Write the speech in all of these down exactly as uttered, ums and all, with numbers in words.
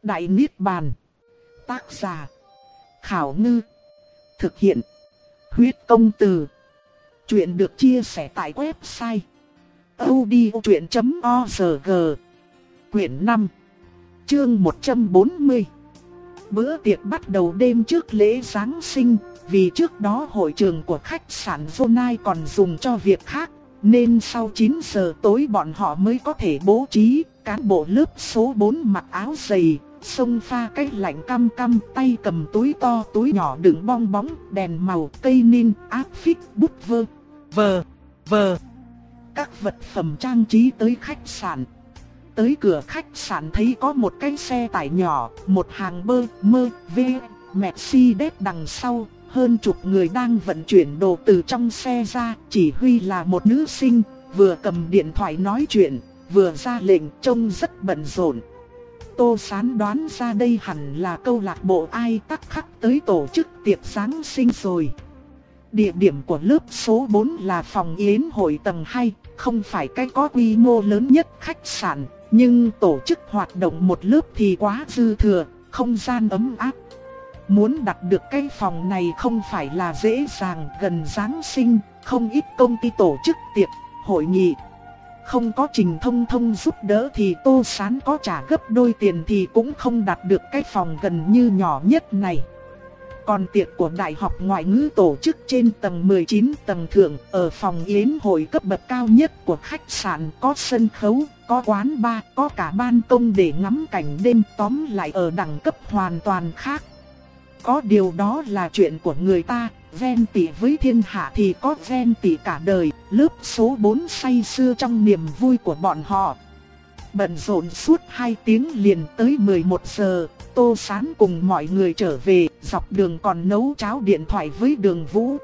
Đại Niết Bàn. Tác giả Khảo Ngư. Thực hiện Huyết Công Từ. Chuyện được chia sẻ tại website audiochuyện chấm org. Quyển năm, chương một trăm bốn mươi. Bữa tiệc bắt đầu đêm trước lễ Giáng sinh. Vì trước đó hội trường của khách sạn Zonai còn dùng cho việc khác, nên sau chín giờ tối bọn họ mới có thể bố trí. Cán bộ lớp số bốn mặc áo dày, xông pha cái lạnh căm căm, tay cầm túi to túi nhỏ đựng bong bóng, đèn màu, cây nin, áp phích, bút vơ, vờ, vờ. Các vật phẩm trang trí tới khách sạn. Tới cửa khách sạn thấy có một cái xe tải nhỏ, một hàng bơ, mơ, v, Mercedes đằng sau. Hơn chục người đang vận chuyển đồ từ trong xe ra, chỉ huy là một nữ sinh, vừa cầm điện thoại nói chuyện, vừa ra lệnh, trông rất bận rộn. Tô Sán đoán ra đây hẳn là câu lạc bộ ai tắc khắc tới tổ chức tiệc Giáng sinh rồi. Địa điểm của lớp số bốn là phòng yến hội tầng hai, không phải cái có quy mô lớn nhất khách sạn, nhưng tổ chức hoạt động một lớp thì quá dư thừa, không gian ấm áp. Muốn đặt được cái phòng này không phải là dễ dàng. Gần Giáng sinh, không ít công ty tổ chức tiệc, hội nghị. Không có Trình Thông Thông giúp đỡ thì Tô Sán có trả gấp đôi tiền thì cũng không đặt được cái phòng gần như nhỏ nhất này. Còn tiệc của Đại học Ngoại ngữ tổ chức trên tầng mười chín, tầng thượng, ở phòng yến hội cấp bậc cao nhất của khách sạn, có sân khấu, có quán bar, có cả ban công để ngắm cảnh đêm, tóm lại ở đẳng cấp hoàn toàn khác. Có điều đó là chuyện của người ta, ghen tị với thiên hạ thì có ghen tị cả đời. Lớp số bốn say sưa trong niềm vui của bọn họ. Bận rộn suốt hai tiếng liền tới mười một giờ, Tô Sán cùng mọi người trở về, dọc đường còn nấu cháo điện thoại với Đường Vũ.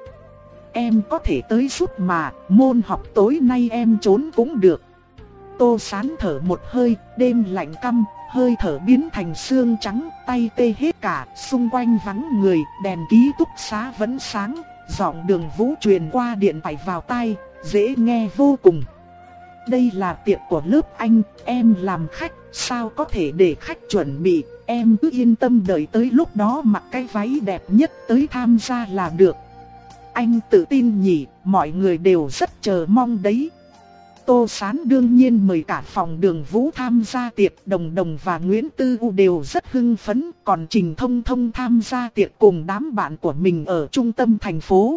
Em có thể tới giúp mà, môn học tối nay em trốn cũng được. Tô Sán thở một hơi, đêm lạnh căm, hơi thở biến thành xương trắng, tay tê hết cả, xung quanh vắng người, đèn ký túc xá vẫn sáng, giọng Đường Vũ truyền qua điện thoại vào tai, dễ nghe vô cùng. Đây là tiệc của lớp anh, em làm khách, sao có thể để khách chuẩn bị, em cứ yên tâm đợi tới lúc đó mặc cái váy đẹp nhất tới tham gia là được. Anh tự tin nhỉ, mọi người đều rất chờ mong đấy. Tô Sán đương nhiên mời cả phòng Đường Vũ tham gia tiệc, Đồng Đồng và Nguyễn Tư U đều rất hưng phấn, còn Trình Thông Thông tham gia tiệc cùng đám bạn của mình ở trung tâm thành phố.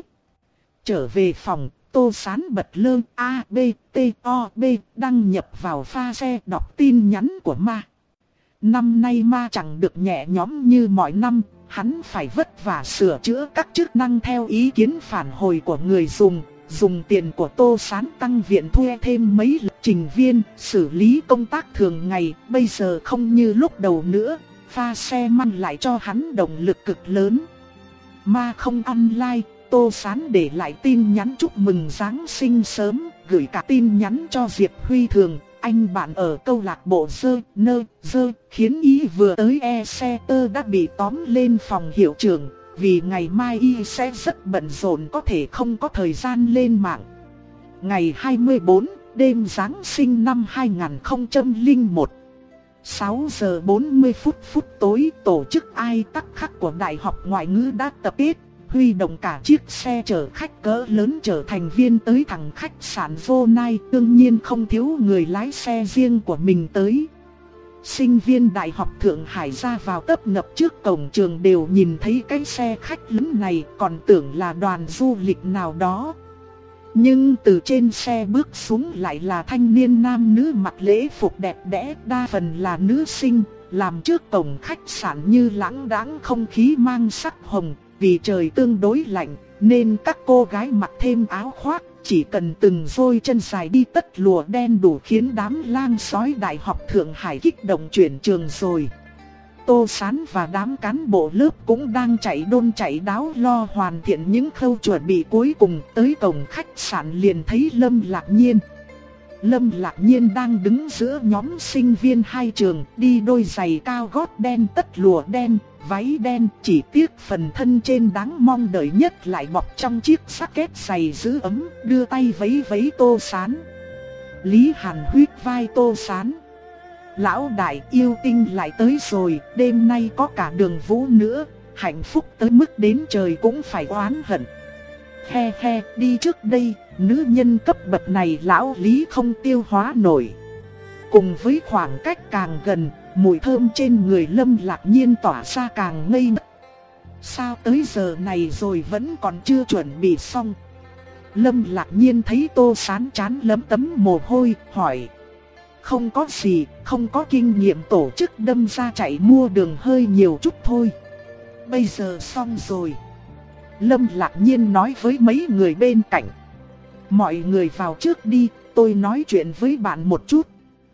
Trở về phòng, Tô Sán bật lơ A B T O B đăng nhập vào pha xe đọc tin nhắn của Ma. Năm nay Ma chẳng được nhẹ nhõm như mọi năm, hắn phải vất vả sửa chữa các chức năng theo ý kiến phản hồi của người dùng. Dùng tiền của Tô Sán tăng viện thuê thêm mấy lập trình viên, xử lý công tác thường ngày, bây giờ không như lúc đầu nữa, pha xe mang lại cho hắn động lực cực lớn. Ma không ăn like, Tô Sán để lại tin nhắn chúc mừng Giáng sinh sớm, gửi cả tin nhắn cho Diệp Huy Thường, anh bạn ở câu lạc bộ dơ, nơ, dơ, khiến ý vừa tới e xe tơ đã bị tóm lên phòng hiệu trưởng. Vì ngày mai y sẽ rất bận rộn, có thể không có thời gian lên mạng. Ngày hai mươi bốn, đêm Giáng sinh năm hai nghìn không trăm lẻ một, sáu giờ bốn mươi phút phút tối, tổ chức ai tắc khắc của Đại học Ngoại ngữ đã tập kết, huy động cả chiếc xe chở khách cỡ lớn chở thành viên tới thẳng khách sạn Zonai, đương nhiên không thiếu người lái xe riêng của mình tới. Sinh viên Đại học Thượng Hải ra vào tấp nập trước cổng trường đều nhìn thấy cái xe khách lớn này, còn tưởng là đoàn du lịch nào đó. Nhưng từ trên xe bước xuống lại là thanh niên nam nữ mặc lễ phục đẹp đẽ, đa phần là nữ sinh, làm trước cổng khách sạn như lãng đãng không khí mang sắc hồng. Vì trời tương đối lạnh nên các cô gái mặc thêm áo khoác, chỉ cần từng đôi chân dài đi tất lụa đen đủ khiến đám lang sói Đại học Thượng Hải kích động chuyển trường rồi. Tô Sán và đám cán bộ lớp cũng đang chạy đôn chạy đáo lo hoàn thiện những khâu chuẩn bị cuối cùng. Tới cổng khách sạn liền thấy Lâm Lạc Nhiên. Lâm Lạc Nhiên đang đứng giữa nhóm sinh viên hai trường, đi đôi giày cao gót đen tất lụa đen, váy đen, chỉ tiếc phần thân trên đáng mong đợi nhất lại bọc trong chiếc jacket giày giữ ấm, đưa tay vẫy vẫy Tô Sán. Lý Hàn huyết vai Tô Sán. Lão đại, yêu tinh lại tới rồi, đêm nay có cả Đường Vũ nữa, hạnh phúc tới mức đến trời cũng phải oán hận. He he, đi trước đây, nữ nhân cấp bậc này lão Lý không tiêu hóa nổi. Cùng với khoảng cách càng gần, mùi thơm trên người Lâm Lạc Nhiên tỏa ra càng ngây ngất. Sao tới giờ này rồi vẫn còn chưa chuẩn bị xong? Lâm Lạc Nhiên thấy Tô Sán chán lấm tấm mồ hôi, hỏi. Không có gì, không có kinh nghiệm tổ chức đâm ra chạy mua đường hơi nhiều chút thôi. Bây giờ xong rồi. Lâm Lạc Nhiên nói với mấy người bên cạnh. Mọi người vào trước đi, tôi nói chuyện với bạn một chút.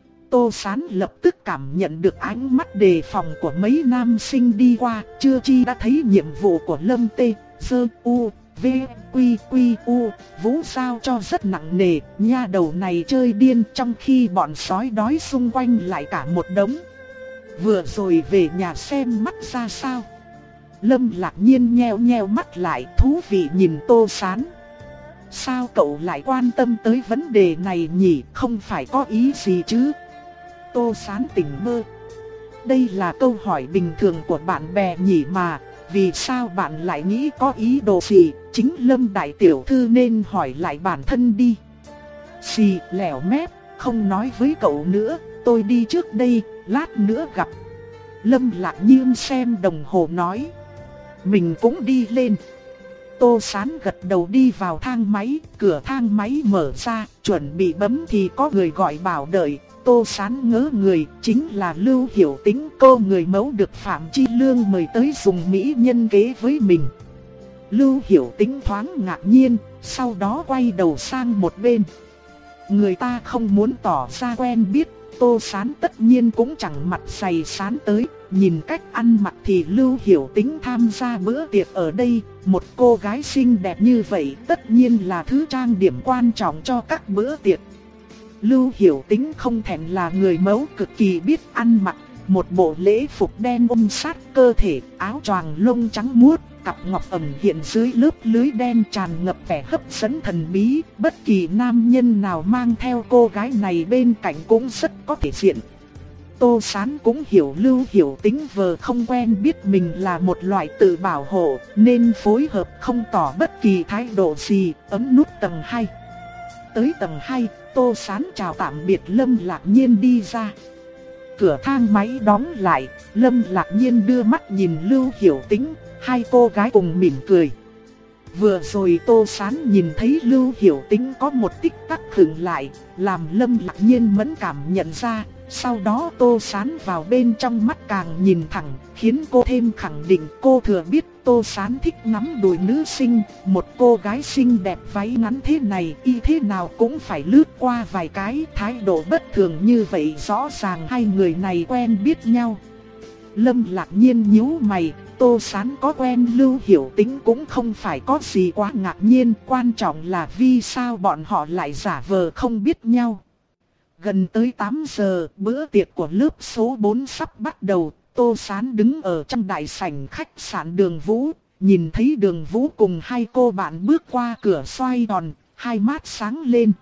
Tô Sán lập tức cảm nhận được ánh mắt đề phòng của mấy nam sinh đi qua, chưa chi đã thấy nhiệm vụ của Lâm T, Dơ, U, V, Quy, Quy, U, Vũ sao cho rất nặng nề, nha đầu này chơi điên trong khi bọn sói đói xung quanh lại cả một đống. Vừa rồi về nhà xem mắt ra sao. Lâm Lạc Nhiên nheo nheo mắt lại, thú vị nhìn Tô Sán. Sao cậu lại quan tâm tới vấn đề này nhỉ, không phải có ý gì chứ? Tô Sán tỉnh bơ. Đây là câu hỏi bình thường của bạn bè nhỉ mà, vì sao bạn lại nghĩ có ý đồ gì? Chính Lâm đại tiểu thư nên hỏi lại bản thân đi. Xì, lẻo mép, không nói với cậu nữa, tôi đi trước đây, lát nữa gặp. Lâm Lạc Nhiên xem đồng hồ nói. Mình cũng đi lên. Tô Sán gật đầu đi vào thang máy, cửa thang máy mở ra, chuẩn bị bấm thì có người gọi bảo đợi. Tô Sán ngớ người, chính là Lưu Hiểu Tĩnh, cô người mẫu được Phạm Chi Lương mời tới dùng mỹ nhân kế với mình. Lưu Hiểu Tĩnh thoáng ngạc nhiên, sau đó quay đầu sang một bên. Người ta không muốn tỏ ra quen biết, Tô Sán tất nhiên cũng chẳng mặt dày sán tới. Nhìn cách ăn mặc thì Lưu Hiểu Tĩnh tham gia bữa tiệc ở đây, một cô gái xinh đẹp như vậy tất nhiên là thứ trang điểm quan trọng cho các bữa tiệc. Lưu Hiểu Tĩnh không thèm là người mẫu cực kỳ biết ăn mặc, một bộ lễ phục đen ôm sát cơ thể, áo choàng lông trắng muốt, cặp ngọc ẩn hiện dưới lớp lưới đen tràn ngập vẻ hấp dẫn thần bí, bất kỳ nam nhân nào mang theo cô gái này bên cạnh cũng rất có thể diện. Tô Sán cũng hiểu Lưu Hiểu Tĩnh vờ không quen biết mình là một loại tự bảo hộ, nên phối hợp không tỏ bất kỳ thái độ gì, ấn nút tầng hai. Tới tầng hai, Tô Sán chào tạm biệt Lâm Lạc Nhiên đi ra. Cửa thang máy đóng lại, Lâm Lạc Nhiên đưa mắt nhìn Lưu Hiểu Tĩnh, hai cô gái cùng mỉm cười. Vừa rồi Tô Sán nhìn thấy Lưu Hiểu Tĩnh có một tích tắc khựng lại, làm Lâm Lạc Nhiên mẫn cảm nhận ra. Sau đó Tô Sán vào bên trong mắt càng nhìn thẳng, khiến cô thêm khẳng định cô thừa biết Tô Sán thích ngắm đùi nữ sinh. Một cô gái xinh đẹp váy ngắn thế này, y thế nào cũng phải lướt qua vài cái. Thái độ bất thường như vậy rõ ràng hai người này quen biết nhau. Lâm Lạc Nhiên nhíu mày, Tô Sán có quen Lưu Hiểu Tĩnh cũng không phải có gì quá ngạc nhiên. Quan trọng là vì sao bọn họ lại giả vờ không biết nhau. Gần tới tám giờ, bữa tiệc của lớp số bốn sắp bắt đầu. Tô Sán đứng ở trong đại sảnh khách sạn Đường Vũ, nhìn thấy Đường Vũ cùng hai cô bạn bước qua cửa xoay tròn, hai mắt sáng lên.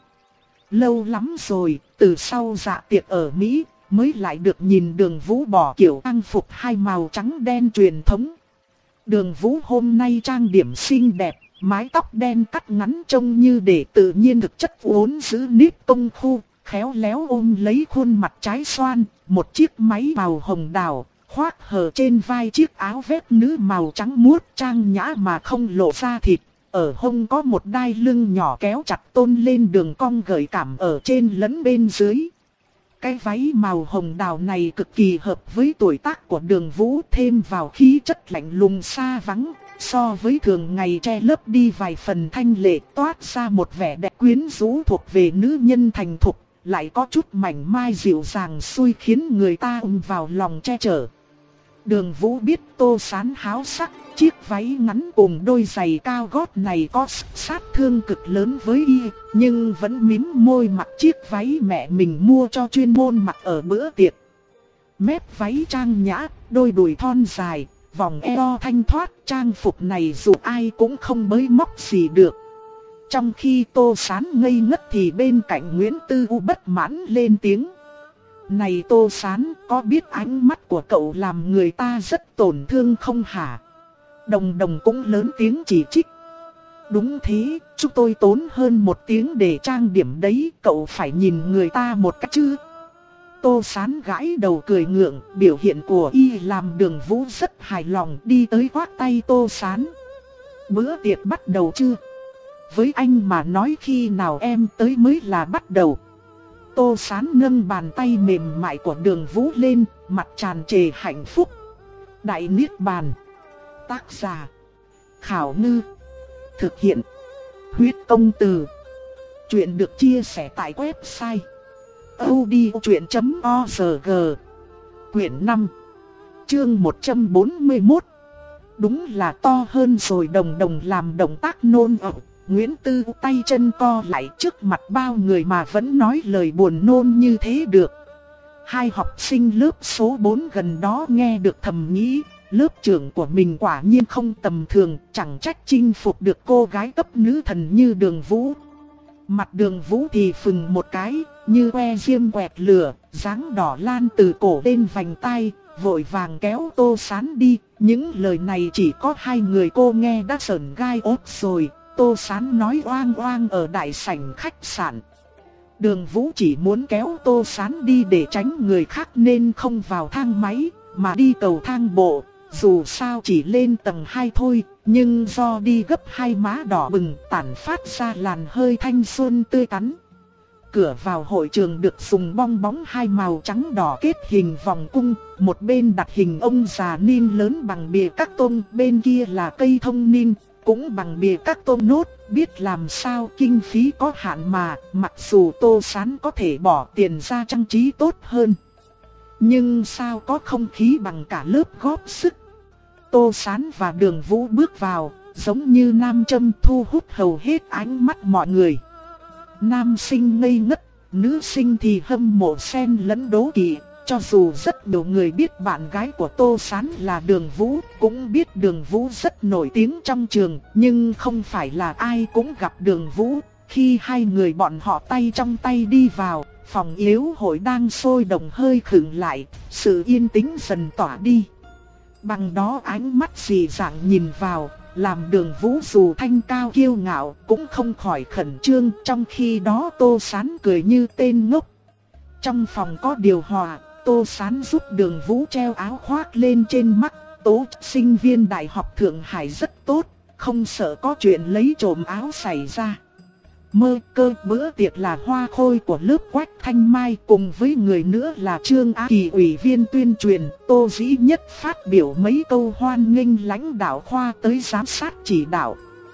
Lâu lắm rồi, từ sau dạ tiệc ở Mỹ, mới lại được nhìn Đường Vũ bỏ kiểu trang phục hai màu trắng đen truyền thống. Đường Vũ hôm nay trang điểm xinh đẹp, mái tóc đen cắt ngắn trông như để tự nhiên thực chất uốn giữ nếp công phu. Khéo léo ôm lấy khuôn mặt trái xoan, một chiếc váy màu hồng đào, khoác hở trên vai chiếc áo vest nữ màu trắng muốt trang nhã mà không lộ ra thịt. Ở hông có một đai lưng nhỏ kéo chặt tôn lên đường cong gợi cảm ở trên lẫn bên dưới. Cái váy màu hồng đào này cực kỳ hợp với tuổi tác của Đường Vũ, thêm vào khí chất lạnh lùng xa vắng. So với thường ngày che lấp đi vài phần thanh lệ, toát ra một vẻ đẹp quyến rũ thuộc về nữ nhân thành thục. Lại có chút mảnh mai dịu dàng xui khiến người ta ôm vào lòng che chở. Đường Vũ biết Tô Sán háo sắc, chiếc váy ngắn cùng đôi giày cao gót này có sát thương cực lớn với y, nhưng vẫn mím môi mặc chiếc váy mẹ mình mua cho chuyên môn mặc ở bữa tiệc. Mép váy trang nhã, đôi đùi thon dài, vòng eo thanh thoát, trang phục này dù ai cũng không bới móc gì được. Trong khi Tô Sán ngây ngất thì bên cạnh Nguyễn Tư U bất mãn lên tiếng. Này Tô Sán, có biết ánh mắt của cậu làm người ta rất tổn thương không hả? Đồng Đồng cũng lớn tiếng chỉ trích. Đúng thế, chúng tôi tốn hơn một tiếng để trang điểm đấy, cậu phải nhìn người ta một cách chứ. Tô Sán gãi đầu cười ngượng, biểu hiện của y làm Đường Vũ rất hài lòng, đi tới khoác tay Tô Sán. Bữa tiệc bắt đầu chưa? Với anh mà nói khi nào em tới mới là bắt đầu. Tô Sán nâng bàn tay mềm mại của Đường Vũ lên, mặt tràn trề hạnh phúc. Đại Niết Bàn. Tác giả Khảo Ngư. Thực hiện Huyết Công Từ. Chuyện được chia sẻ tại website audiochuyện chấm org. Quyển năm, chương một trăm bốn mươi mốt. Đúng là to hơn rồi. Đồng Đồng làm động tác nôn ọe. Nguyễn Tư tay chân co lại trước mặt bao người mà vẫn nói lời buồn nôn như thế được. Hai học sinh lớp số bốn gần đó nghe được thầm nghĩ, lớp trưởng của mình quả nhiên không tầm thường, chẳng trách chinh phục được cô gái cấp nữ thần như Đường Vũ. Mặt Đường Vũ thì phừng một cái, như que diêm quẹt lửa, dáng đỏ lan từ cổ lên vành tai, vội vàng kéo Tô Sán đi. Những lời này chỉ có hai người cô nghe đã sởn gai ốt rồi. Tô Sán nói oang oang ở đại sảnh khách sạn. Đường Vũ chỉ muốn kéo Tô Sán đi để tránh người khác nên không vào thang máy, mà đi cầu thang bộ. Dù sao chỉ lên tầng hai thôi, nhưng do đi gấp hai má đỏ bừng tản phát ra làn hơi thanh xuân tươi tắn. Cửa vào hội trường được dùng bong bóng hai màu trắng đỏ kết hình vòng cung, một bên đặt hình ông già nin lớn bằng bìa các tôm, bên kia là cây thông nin, cũng bằng bìa các tôm nốt. Biết làm sao kinh phí có hạn mà, mặc dù Tô Sán có thể bỏ tiền ra trang trí tốt hơn, nhưng sao có không khí bằng cả lớp góp sức. Tô Sán và Đường Vũ bước vào, giống như nam châm thu hút hầu hết ánh mắt mọi người. Nam sinh ngây ngất, nữ sinh thì hâm mộ xen lẫn đố kỵ. Cho dù rất nhiều người biết bạn gái của Tô Sán là Đường Vũ, cũng biết Đường Vũ rất nổi tiếng trong trường, nhưng không phải là ai cũng gặp Đường Vũ. Khi hai người bọn họ tay trong tay đi vào, phòng yến hội đang sôi động hơi khựng lại, sự yên tĩnh dần tỏa đi. Bằng đó ánh mắt dị dạng nhìn vào, làm Đường Vũ dù thanh cao kiêu ngạo cũng không khỏi khẩn trương. Trong khi đó Tô Sán cười như tên ngốc. Trong phòng có điều hòa, Tô Sán giúp Đường Vũ treo áo khoác lên trên mắt. Tố chất sinh viên Đại học Thượng Hải rất tốt, không sợ có chuyện lấy trộm áo xảy ra. Mơ cơ bữa tiệc là hoa khôi của lớp Quách Thanh Mai, cùng với người nữa là Trương Á Kỳ, ủy viên tuyên truyền. Tô Dĩ Nhất phát biểu mấy câu hoan nghênh lãnh đạo khoa tới giám sát chỉ đạo.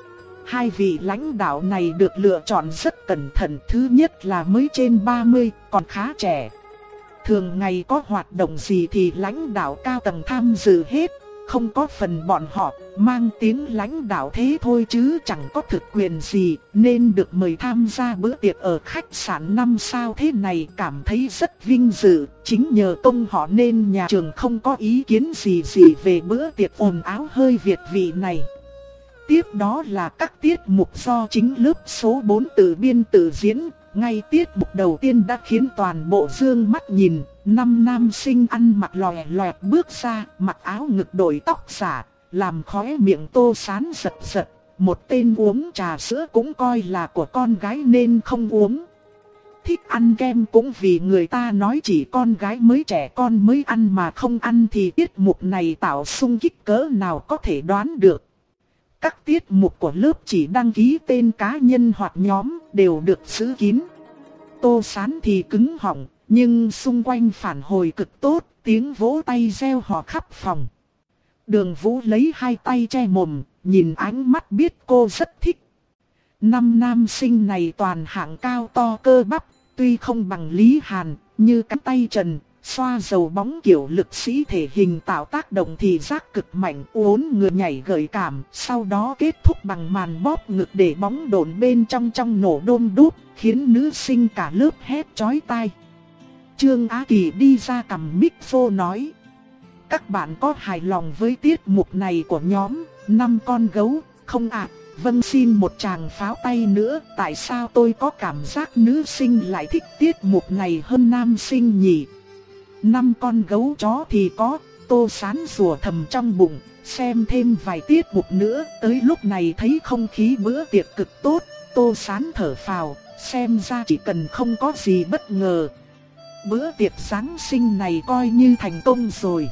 Hai vị lãnh đạo này được lựa chọn rất cẩn thận. Thứ nhất là mới trên ba mươi, còn khá trẻ. Thường ngày có hoạt động gì thì lãnh đạo cao tầng tham dự hết, không có phần bọn họ mang tiếng lãnh đạo thế thôi chứ chẳng có thực quyền gì, nên được mời tham gia bữa tiệc ở khách sạn năm sao thế này cảm thấy rất vinh dự. Chính nhờ công họ nên nhà trường không có ý kiến gì gì về bữa tiệc ồn ào hơi việt vị này. Tiếp đó là các tiết mục do chính lớp số bốn tự biên tự diễn. Ngay tiết mục đầu tiên đã khiến toàn bộ dương mắt nhìn. Năm nam sinh ăn mặc lòe loẹt bước ra, mặc áo ngực đội tóc giả, làm khóe miệng Tô Sán giật giật. Một tên uống trà sữa cũng coi là của con gái nên không uống. Thích ăn kem cũng vì người ta nói chỉ con gái mới trẻ con mới ăn, mà không ăn thì tiết mục này tạo xung kích cỡ nào có thể đoán được. Các tiết mục của lớp chỉ đăng ký tên cá nhân hoặc nhóm đều được giữ kín. Tô Sán thì cứng họng, nhưng xung quanh phản hồi cực tốt, tiếng vỗ tay reo hò khắp phòng. Đường Vũ lấy hai tay che mồm, nhìn ánh mắt biết cô rất thích. Năm nam sinh này toàn hạng cao to cơ bắp, tuy không bằng Lý Hàn, như cánh tay trần, xoa dầu bóng kiểu lực sĩ thể hình tạo tác động thì giác cực mạnh, uốn người nhảy gợi cảm, sau đó kết thúc bằng màn bóp ngực để bóng đổn bên trong trong nổ đôm đúp, khiến nữ sinh cả lớp hét chói tai. Trương Á Kỳ đi ra cầm micro nói: các bạn có hài lòng với tiết mục này của nhóm năm con gấu không ạ? À? Vâng, xin một tràng pháo tay nữa. Tại sao tôi có cảm giác nữ sinh lại thích tiết mục này hơn nam sinh nhỉ? năm con gấu chó thì có. Tô Sán rủa thầm trong bụng, xem thêm vài tiết mục nữa, tới lúc này thấy không khí bữa tiệc cực tốt, Tô Sán thở phào, xem ra chỉ cần không có gì bất ngờ. Bữa tiệc Giáng sinh này coi như thành công rồi.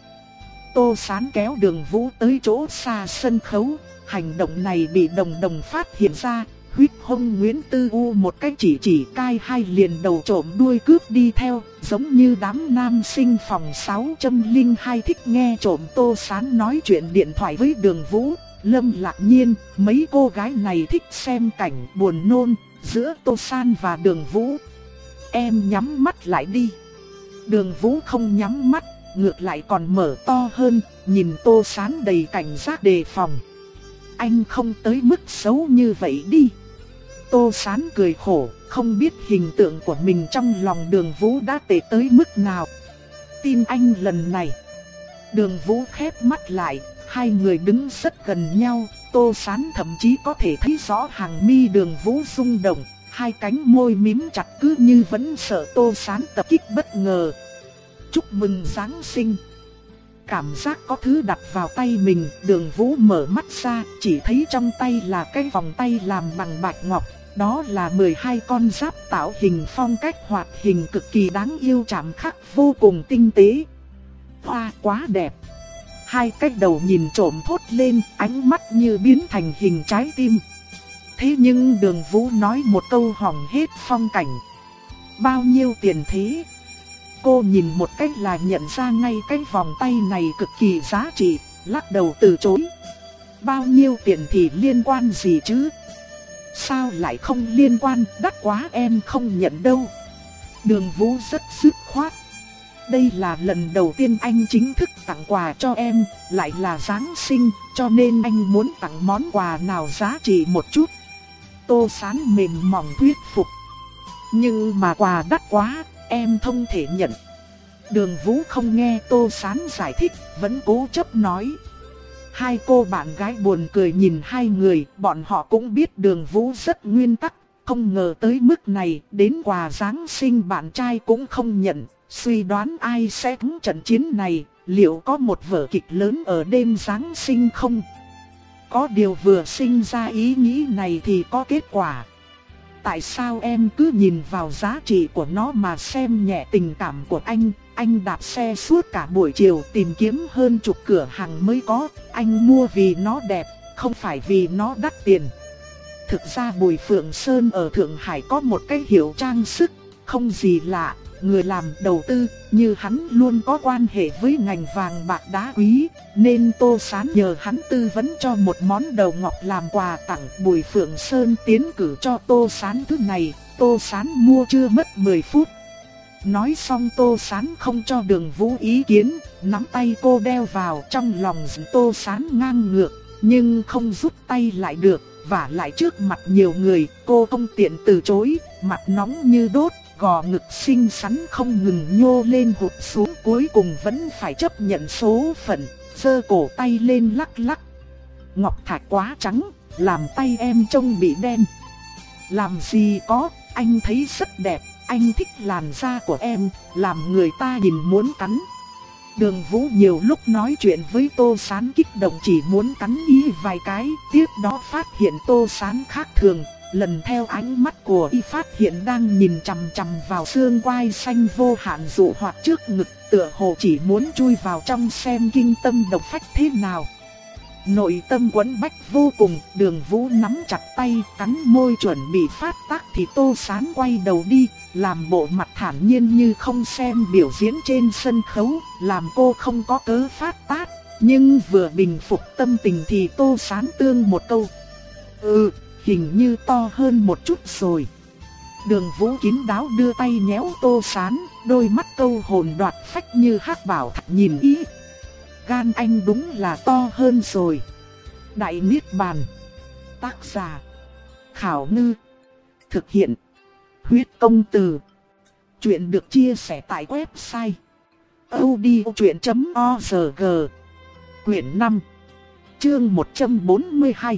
Tô Sán kéo Đường Vũ tới chỗ xa sân khấu, hành động này bị Đồng Đồng phát hiện ra, huýt hông Nguyễn Tư U một cái chỉ chỉ cai hai liền đầu trộm đuôi cướp đi theo, giống như đám nam sinh phòng sáu không hai thích nghe trộm Tô Sán nói chuyện điện thoại với Đường Vũ. Lâm Lạc Nhiên, mấy cô gái này thích xem cảnh buồn nôn giữa Tô Sán và Đường Vũ. Em nhắm mắt lại đi. Đường Vũ không nhắm mắt, ngược lại còn mở to hơn, nhìn Tô Sán đầy cảnh giác đề phòng. Anh không tới mức xấu như vậy đi. Tô Sán cười khổ, không biết hình tượng của mình trong lòng Đường Vũ đã tệ tới mức nào. Tin anh lần này. Đường Vũ khép mắt lại, hai người đứng rất gần nhau, Tô Sán thậm chí có thể thấy rõ hàng mi Đường Vũ rung động, hai cánh môi mím chặt cứ như vẫn sợ Tô Sán tập kích bất ngờ. Chúc mừng Giáng sinh. Cảm giác có thứ đặt vào tay mình, Đường Vũ mở mắt ra, chỉ thấy trong tay là cái vòng tay làm bằng bạch ngọc. Đó là mười hai con giáp tạo hình phong cách hoạt hình cực kỳ đáng yêu, chạm khắc vô cùng tinh tế. Hoa quá đẹp. Hai cái đầu nhìn trộm thốt lên, ánh mắt như biến thành hình trái tim. Thế nhưng Đường Vũ nói một câu hỏng hết phong cảnh. Bao nhiêu tiền thế? Cô nhìn một cách là nhận ra ngay cái vòng tay này cực kỳ giá trị, lắc đầu từ chối. Bao nhiêu tiền thì liên quan gì chứ? Sao lại không liên quan, đắt quá em không nhận đâu. Đường Vũ rất dứt khoát. Đây là lần đầu tiên anh chính thức tặng quà cho em, lại là Giáng sinh, cho nên anh muốn tặng món quà nào giá trị một chút. Tô Sán mềm mỏng thuyết phục. Nhưng mà quà đắt quá, em không thể nhận. Đường Vũ không nghe Tô Sán giải thích, vẫn cố chấp nói. Hai cô bạn gái buồn cười nhìn hai người, bọn họ cũng biết Đường Vũ rất nguyên tắc, không ngờ tới mức này, đến quà Giáng sinh bạn trai cũng không nhận, suy đoán ai sẽ thắng trận chiến này, liệu có một vở kịch lớn ở đêm Giáng sinh không? Có điều vừa sinh ra ý nghĩ này thì có kết quả. Tại sao em cứ nhìn vào giá trị của nó mà xem nhẹ tình cảm của anh? Anh đạp xe suốt cả buổi chiều tìm kiếm hơn chục cửa hàng mới có. Anh mua vì nó đẹp, không phải vì nó đắt tiền. Thực ra Bùi Phượng Sơn ở Thượng Hải có một cái hiệu trang sức, không gì lạ. Người làm đầu tư như hắn luôn có quan hệ với ngành vàng bạc đá quý, nên Tô Sán nhờ hắn tư vấn cho một món đầu ngọc làm quà tặng. Bùi Phượng Sơn tiến cử cho Tô Sán thứ này, Tô Sán mua chưa mất mười phút. Nói xong Tô Sán không cho Đường Vũ ý kiến, nắm tay cô đeo vào, trong lòng Tô Sán ngang ngược, nhưng không rút tay lại được, vả lại trước mặt nhiều người, cô không tiện từ chối, mặt nóng như đốt. Gò ngực xinh xắn không ngừng nhô lên hụt xuống, cuối cùng vẫn phải chấp nhận số phận, giơ cổ tay lên lắc lắc. Ngọc thạch quá trắng, làm tay em trông bị đen. Làm gì có, anh thấy rất đẹp, anh thích làn da của em, làm người ta nhìn muốn cắn. Đường Vũ nhiều lúc nói chuyện với Tô Sán kích động chỉ muốn cắn y vài cái, tiếp đó phát hiện Tô Sán khác thường. Lần theo ánh mắt của y phát hiện đang nhìn chằm chằm vào xương quai xanh vô hạn dụ hoặc trước ngực, tựa hồ chỉ muốn chui vào trong xem kinh tâm độc phách thế nào. Nội tâm quẫn bách vô cùng, Đường Vũ nắm chặt tay, cắn môi chuẩn bị phát tác thì Tô Sán quay đầu đi, làm bộ mặt thản nhiên như không xem biểu diễn trên sân khấu, làm cô không có cớ phát tác. Nhưng vừa bình phục tâm tình thì Tô Sán tương một câu. Ừ, hình như to hơn một chút rồi. Đường Vũ kín đáo đưa tay nhéo Tô Sán, đôi mắt câu hồn đoạt phách như hắc bảo thạch nhìn ý. Gan anh đúng là to hơn rồi. Đại Niết Bàn. Tác giả Khảo Ngư. Thực hiện Huyết Công Từ. Chuyện được chia sẻ tại website audiochuyện chấm org. Quyển năm, chương một trăm bốn mươi hai.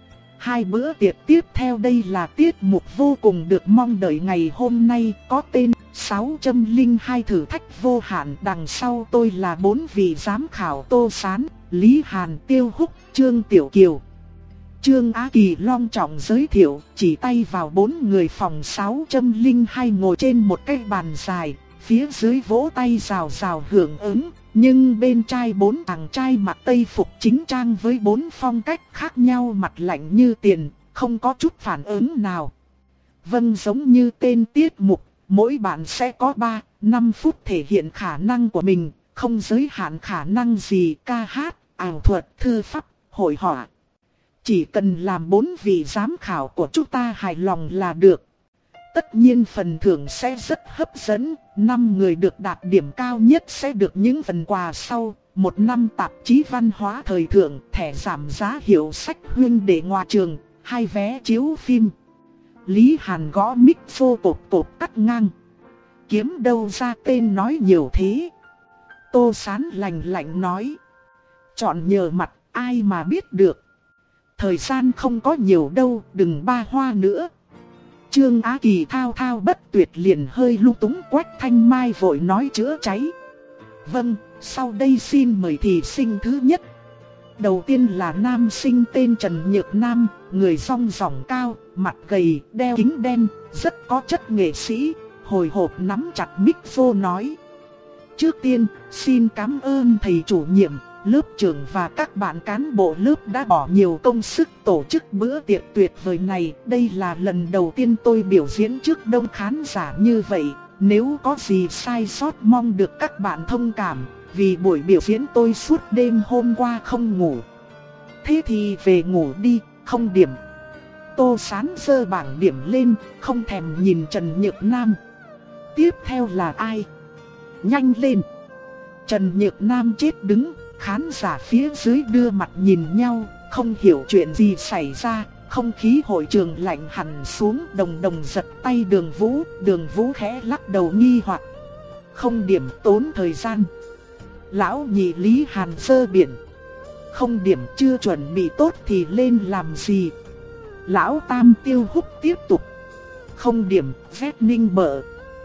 Hai bữa tiệc tiếp theo đây là tiết mục vô cùng được mong đợi ngày hôm nay, có tên sáu trăm lẻ hai thử thách vô hạn, đằng sau tôi là bốn vị giám khảo Tô Sán, Lý Hàn, Tiêu Húc, Trương Tiểu Kiều. Trương Á Kỳ long trọng giới thiệu, chỉ tay vào bốn người phòng sáu trăm lẻ hai ngồi trên một cái bàn dài, phía dưới vỗ tay rào rào hưởng ứng. Nhưng bên trai bốn chàng trai mặc tây phục chính trang với bốn phong cách khác nhau, mặt lạnh như tiền, không có chút phản ứng nào. Vâng, giống như tên tiết mục, mỗi bạn sẽ có ba, năm phút thể hiện khả năng của mình, không giới hạn khả năng gì, ca hát, ảo thuật, thư pháp, hội họa. Chỉ cần làm bốn vị giám khảo của chúng ta hài lòng là được. Tất nhiên phần thưởng sẽ rất hấp dẫn, năm người được đạt điểm cao nhất sẽ được những phần quà sau, một năm tạp chí văn hóa thời thượng, thẻ giảm giá hiệu sách huyên để ngoài trường, hai vé chiếu phim. Lý Hàn gõ mic phô cộp cộp cắt ngang. Kiếm đâu ra tên nói nhiều thế? Tô Sán lạnh lạnh nói. Chọn nhờ mặt, ai mà biết được. Thời gian không có nhiều đâu, đừng ba hoa nữa. Trương Á Kỳ thao thao bất tuyệt liền hơi lung túng, Quách Thanh Mai vội nói chữa cháy. Vâng, sau đây xin mời thí sinh thứ nhất. Đầu tiên là nam sinh tên Trần Nhược Nam, người rong ròng cao, mặt gầy, đeo kính đen, rất có chất nghệ sĩ, hồi hộp nắm chặt microphone nói. Trước tiên, xin cảm ơn thầy chủ nhiệm, lớp trưởng và các bạn cán bộ lớp đã bỏ nhiều công sức tổ chức bữa tiệc tuyệt vời này. Đây là lần đầu tiên tôi biểu diễn trước đông khán giả như vậy. Nếu có gì sai sót mong được các bạn thông cảm, vì buổi biểu diễn tôi suốt đêm hôm qua không ngủ. Thế thì về ngủ đi, không điểm. Tô Sán giơ bảng điểm lên, không thèm nhìn Trần Nhược Nam. Tiếp theo là ai? Nhanh lên! Trần Nhược Nam chết đứng, khán giả phía dưới đưa mặt nhìn nhau, không hiểu chuyện gì xảy ra. Không khí hội trường lạnh hẳn xuống, Đồng Đồng giật tay Đường Vũ, Đường Vũ khẽ lắc đầu nghi hoặc. Không điểm, tốn thời gian. Lão nhị Lý Hàn sơ biển. Không điểm, chưa chuẩn bị tốt thì lên làm gì? Lão tam Tiêu Húc tiếp tục. Không điểm, vét ninh bợ.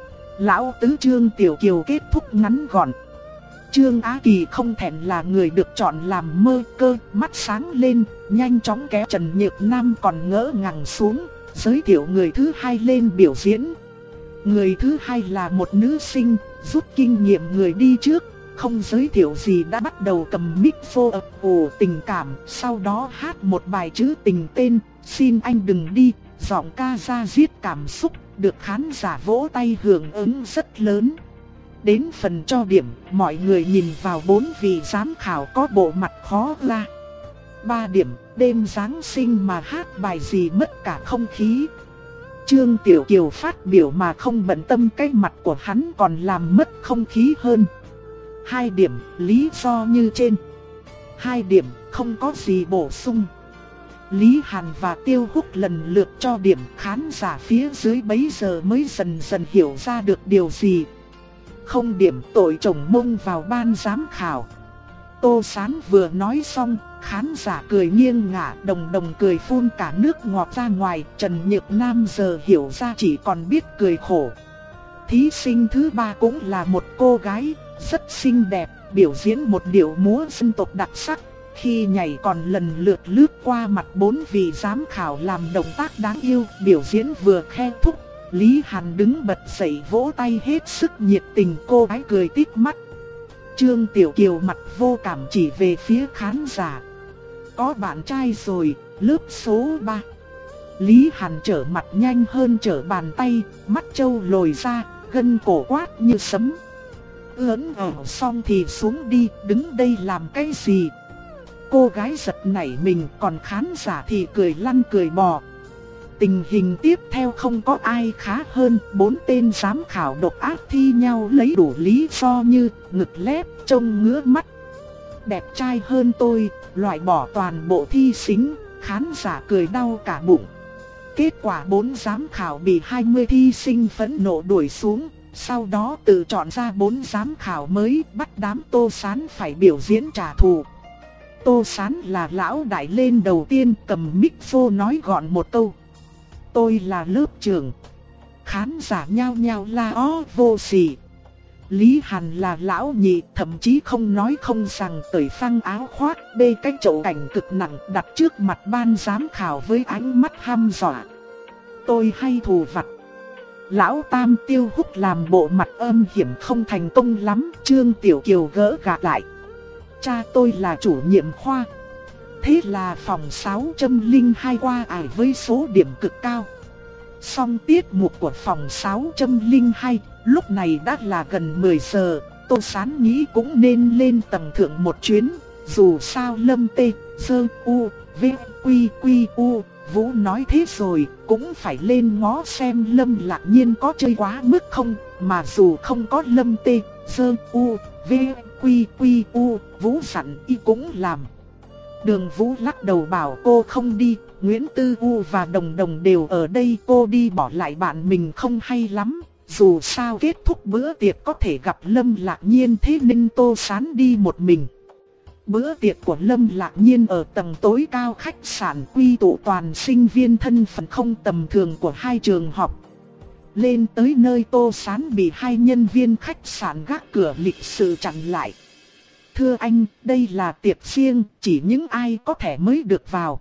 Lão tứ Trương Tiểu Kiều kết thúc ngắn gọn. Trương Á Kỳ không thèm là người được chọn làm mơ cơ, mắt sáng lên, nhanh chóng kéo Trần Nhược Nam còn ngỡ ngàng xuống, giới thiệu người thứ hai lên biểu diễn. Người thứ hai là một nữ sinh, rút kinh nghiệm người đi trước, không giới thiệu gì đã bắt đầu cầm microphone ập ủ tình cảm, sau đó hát một bài trữ tình tên Xin anh đừng đi, giọng ca ra diết cảm xúc, được khán giả vỗ tay hưởng ứng rất lớn. Đến phần cho điểm, mọi người nhìn vào bốn vị giám khảo có bộ mặt khó ra. Ba điểm, đêm Giáng sinh mà hát bài gì mất cả không khí. Trương Tiểu Kiều phát biểu mà không bận tâm, cái mặt của hắn còn làm mất không khí hơn. Hai điểm, lý do như trên. Hai điểm, không có gì bổ sung. Lý Hàn và Tiêu Húc lần lượt cho điểm, khán giả phía dưới bấy giờ mới dần dần hiểu ra được điều gì. Không điểm, tội chồng mông vào ban giám khảo. Tô Sán vừa nói xong, khán giả cười nghiêng ngả, Đồng Đồng cười phun cả nước ngọt ra ngoài. Trần Nhược Nam giờ hiểu ra chỉ còn biết cười khổ. Thí sinh thứ ba cũng là một cô gái, rất xinh đẹp, biểu diễn một điệu múa dân tộc đặc sắc. Khi nhảy còn lần lượt lướt qua mặt bốn vị giám khảo làm động tác đáng yêu. Biểu diễn vừa khe thúc, Lý Hàn đứng bật dậy vỗ tay hết sức nhiệt tình, cô gái cười tít mắt. Trương Tiểu Kiều mặt vô cảm chỉ về phía khán giả. Có bạn trai rồi, lớp số ba. Lý Hàn trở mặt nhanh hơn trở bàn tay, mắt trâu lồi ra, gân cổ quát như sấm. Ướn ở xong thì xuống đi, đứng đây làm cái gì? Cô gái giật nảy mình, còn khán giả thì cười lăn cười bò. Tình hình tiếp theo không có ai khá hơn, bốn tên giám khảo độc ác thi nhau lấy đủ lý do như ngực lép, trông ngứa mắt, đẹp trai hơn tôi, loại bỏ toàn bộ thi sinh, khán giả cười đau cả bụng. Kết quả bốn giám khảo bị hai mươi thi sinh phẫn nộ đuổi xuống, sau đó tự chọn ra bốn giám khảo mới, bắt đám Tô Sán phải biểu diễn trả thù. Tô Sán là lão đại lên đầu tiên, cầm microphone nói gọn một câu. Tôi là lớp trưởng. Khán giả nhao nhao la ó vô sỉ. Lý Hàn là lão nhị, thậm chí không nói không rằng cởi phăng áo khoác, bê cái chậu cảnh cực nặng đặt trước mặt ban giám khảo với ánh mắt hăm dọa. Tôi hay thù vặt. Lão Tam Tiêu Húc làm bộ mặt âm hiểm không thành công lắm, Trương Tiểu Kiều gỡ gạc lại. Cha tôi là chủ nhiệm khoa. Thế là phòng sáu không hai qua ải với số điểm cực cao. Xong tiết mục của phòng sáu không hai, lúc này đã là gần mười giờ, Tô Sán nghĩ cũng nên lên tầng thượng một chuyến. Dù sao Lâm Tê, Sơ, U, V, Quy, Quy, U, Vũ nói thế rồi, cũng phải lên ngó xem Lâm Lạc Nhiên có chơi quá mức không. Mà dù không có Lâm Tê, Sơ, U, V, Quy, Quy, U, Vũ dặn y cũng làm. Đường Vũ lắc đầu bảo cô không đi, Nguyễn Tư U và Đồng Đồng đều ở đây, cô đi bỏ lại bạn mình không hay lắm. Dù sao kết thúc bữa tiệc có thể gặp Lâm Lạc Nhiên, thế nên Tô Sán đi một mình. Bữa tiệc của Lâm Lạc Nhiên ở tầng tối cao khách sạn quy tụ toàn sinh viên thân phận không tầm thường của hai trường học. Lên tới nơi Tô Sán bị hai nhân viên khách sạn gác cửa lịch sự chặn lại. Thưa anh, đây là tiệc riêng, chỉ những ai có thẻ mới được vào.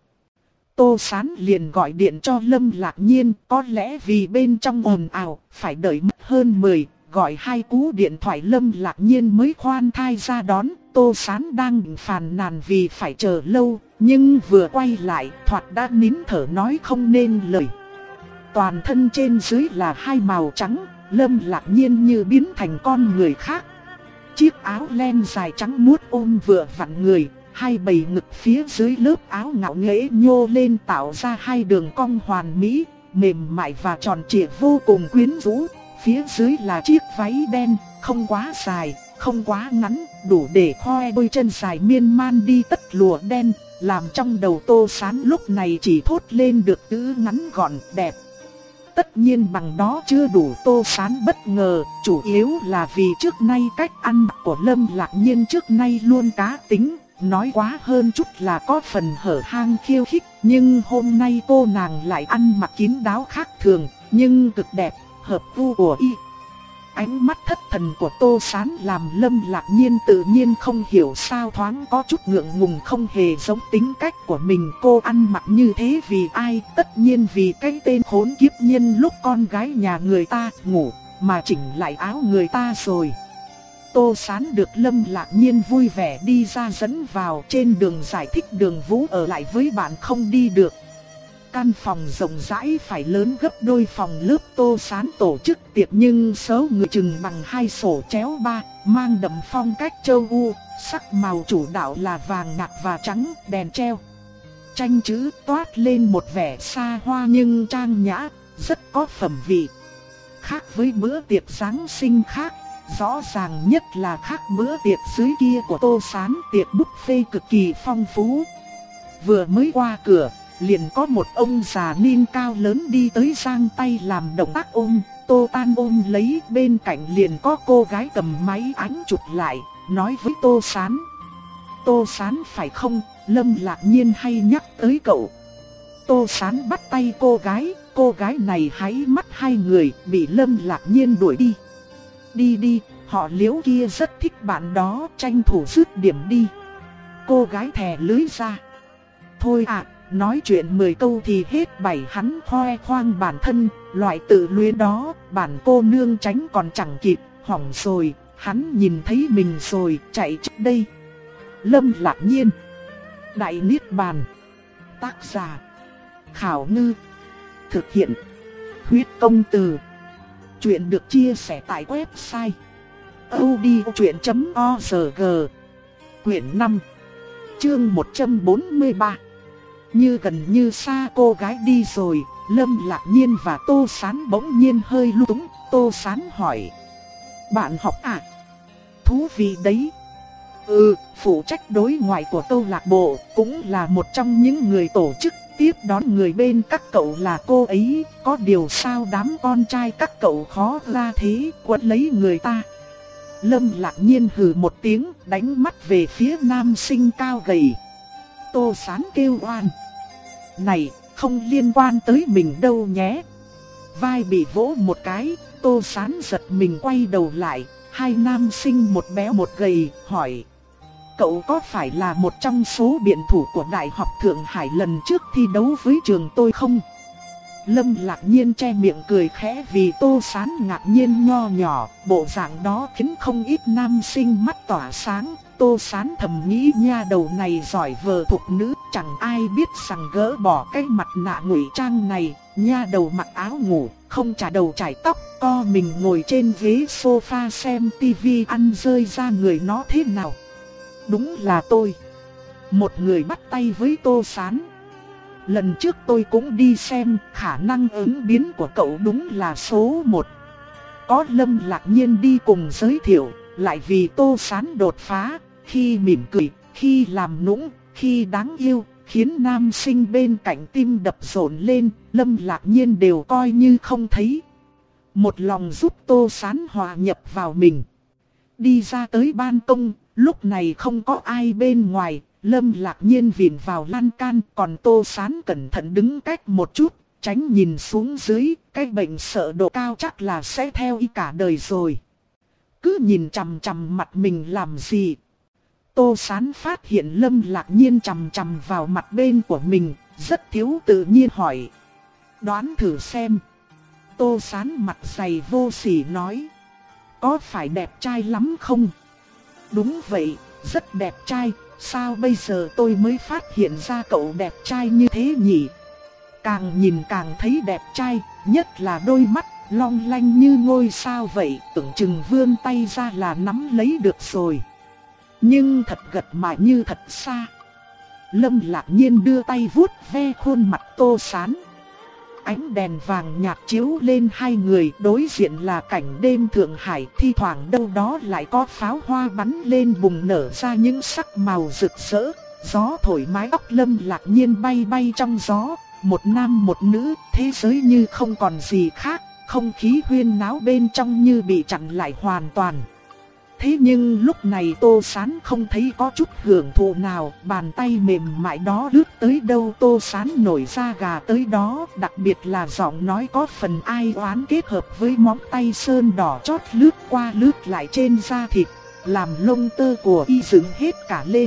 Tô Sán liền gọi điện cho Lâm Lạc Nhiên, có lẽ vì bên trong ồn ào, phải đợi mất hơn mười, gọi hai cú điện thoại Lâm Lạc Nhiên mới khoan thai ra đón. Tô Sán đang phàn nàn vì phải chờ lâu, nhưng vừa quay lại, thoạt đã nín thở nói không nên lời. Toàn thân trên dưới là hai màu trắng, Lâm Lạc Nhiên như biến thành con người khác. Chiếc áo len dài trắng muốt ôm vừa vặn người, hai bầy ngực phía dưới lớp áo ngạo nghễ nhô lên tạo ra hai đường cong hoàn mỹ, mềm mại và tròn trịa vô cùng quyến rũ. Phía dưới là chiếc váy đen, không quá dài, không quá ngắn, đủ để khoe đôi chân dài miên man đi tất lụa đen, làm trong đầu Tô Sán lúc này chỉ thốt lên được chữ ngắn gọn đẹp. Tất nhiên bằng đó chưa đủ, Tô Sán bất ngờ, chủ yếu là vì trước nay cách ăn của Lâm Lạc Nhiên trước nay luôn cá tính, nói quá hơn chút là có phần hở hang khiêu khích, nhưng hôm nay cô nàng lại ăn mặc kín đáo khác thường, nhưng cực đẹp, hợp gu của y. Ánh mắt thất thần của Tô Sán làm Lâm Lạc Nhiên tự nhiên không hiểu sao thoáng có chút ngượng ngùng, không hề giống tính cách của mình. Cô ăn mặc như thế vì ai? Tất nhiên vì cái tên khốn kiếp nhân lúc con gái nhà người ta ngủ mà chỉnh lại áo người ta rồi. Tô Sán được Lâm Lạc Nhiên vui vẻ đi ra dẫn vào, trên đường giải thích Đường Vũ ở lại với bạn không đi được. Căn phòng rộng rãi phải lớn gấp đôi phòng lớp Tô Sán tổ chức tiệc, nhưng số người chừng bằng hai sổ chéo ba, mang đậm phong cách châu U, sắc màu chủ đạo là vàng nhạt và trắng, đèn treo tranh chữ toát lên một vẻ xa hoa nhưng trang nhã, rất có phẩm vị. Khác với bữa tiệc Giáng sinh khác, rõ ràng nhất là khác bữa tiệc dưới kia của Tô Sán, tiệc buffet cực kỳ phong phú. Vừa mới qua cửa, liền có một ông già niên cao lớn đi tới giang tay làm động tác ôm, Tô Tan ôm lấy, bên cạnh liền có cô gái cầm máy ảnh chụp lại, nói với Tô Sán. Tô Sán phải không, Lâm Lạc Nhiên hay nhắc tới cậu. Tô Sán bắt tay cô gái, cô gái này háy mắt hai người, bị Lâm Lạc Nhiên đuổi đi. Đi đi, họ Liễu kia rất thích bạn đó, tranh thủ dứt điểm đi. Cô gái thè lưới ra. Thôi ạ. À, nói chuyện mười câu thì hết bảy, hắn khoe khoang bản thân, loại tự luyến đó, bản cô nương tránh còn chẳng kịp, hỏng rồi, hắn nhìn thấy mình rồi, chạy trước đây. Lâm Lạc Nhiên. Đại Niết Bàn. Tác giả Khảo Ngư. Thực hiện Huyết Công Từ. Chuyện được chia sẻ tại website audiochuyện chấm org. Quyển năm, chương một trăm bốn mươi ba. Như gần như xa cô gái đi rồi, Lâm Lạc Nhiên và Tô Sán bỗng nhiên hơi lung túng. Tô Sán hỏi: bạn học à? Thú vị đấy. Ừ, phụ trách đối ngoại của câu lạc bộ, cũng là một trong những người tổ chức tiếp đón người bên các cậu là cô ấy. Có điều sao đám con trai các cậu khó ra thế, quấn lấy người ta. Lâm Lạc Nhiên hừ một tiếng, đánh mắt về phía nam sinh cao gầy. Tô Sán kêu oan: này, không liên quan tới mình đâu nhé. vai bị vỗ một cái, Tô Sán giật mình quay đầu lại, hai nam sinh một béo một gầy, hỏi: cậu có phải là một trong số biện thủ của Đại học Thượng Hải lần trước thi đấu với trường tôi không? Lâm Lạc Nhiên che miệng cười khẽ vì Tô Sán ngạc nhiên nho nhỏ, bộ dạng đó khiến không ít nam sinh mắt tỏa sáng. Tô Sán thầm nghĩ nha đầu này giỏi vờ thục nữ, chẳng ai biết rằng gỡ bỏ cái mặt nạ ngụy trang này, nha đầu mặc áo ngủ, không chải đầu chải tóc, co mình ngồi trên ghế sofa xem tivi ăn rơi ra người nó thế nào. Đúng là tôi. Một người bắt tay với Tô Sán. Lần trước tôi cũng đi xem, khả năng ứng biến của cậu đúng là số một. Có Lâm Lạc Nhiên đi cùng giới thiệu, lại vì Tô Sán đột phá, khi mỉm cười, khi làm nũng, khi đáng yêu, khiến nam sinh bên cạnh tim đập rộn lên, Lâm Lạc Nhiên đều coi như không thấy. Một lòng giúp Tô Sán hòa nhập vào mình. Đi ra tới ban công, lúc này không có ai bên ngoài, Lâm Lạc Nhiên vịn vào lan can, còn Tô Sán cẩn thận đứng cách một chút, tránh nhìn xuống dưới, cái bệnh sợ độ cao chắc là sẽ theo y cả đời rồi. Cứ nhìn chằm chằm mặt mình làm gì? Tô Sán phát hiện Lâm Lạc Nhiên chằm chằm vào mặt bên của mình, rất thiếu tự nhiên hỏi: đoán thử xem. Tô Sán mặt dày vô sỉ nói: có phải đẹp trai lắm không? Đúng vậy, rất đẹp trai. Sao bây giờ tôi mới phát hiện ra cậu đẹp trai như thế nhỉ? Càng nhìn càng thấy đẹp trai, nhất là đôi mắt long lanh như ngôi sao vậy, tưởng chừng vươn tay ra là nắm lấy được rồi. Nhưng thật gật mà như thật xa. Lâm Lạc Nhiên đưa tay vuốt ve khuôn mặt Tô Sán. Ánh đèn vàng nhạt chiếu lên hai người, đối diện là cảnh đêm Thượng Hải, thi thoảng đâu đó lại có pháo hoa bắn lên bùng nở ra những sắc màu rực rỡ. Gió thổi mái tóc Lâm Lạc Nhiên bay bay trong gió, một nam một nữ, thế giới như không còn gì khác, không khí huyên náo bên trong như bị chặn lại hoàn toàn. Thế nhưng lúc này Tô Sán không thấy có chút hưởng thụ nào, bàn tay mềm mại đó lướt tới đâu Tô Sán nổi da gà tới đó, đặc biệt là giọng nói có phần ai oán kết hợp với móng tay sơn đỏ chót lướt qua lướt lại trên da thịt, làm lông tơ của y dựng hết cả lên.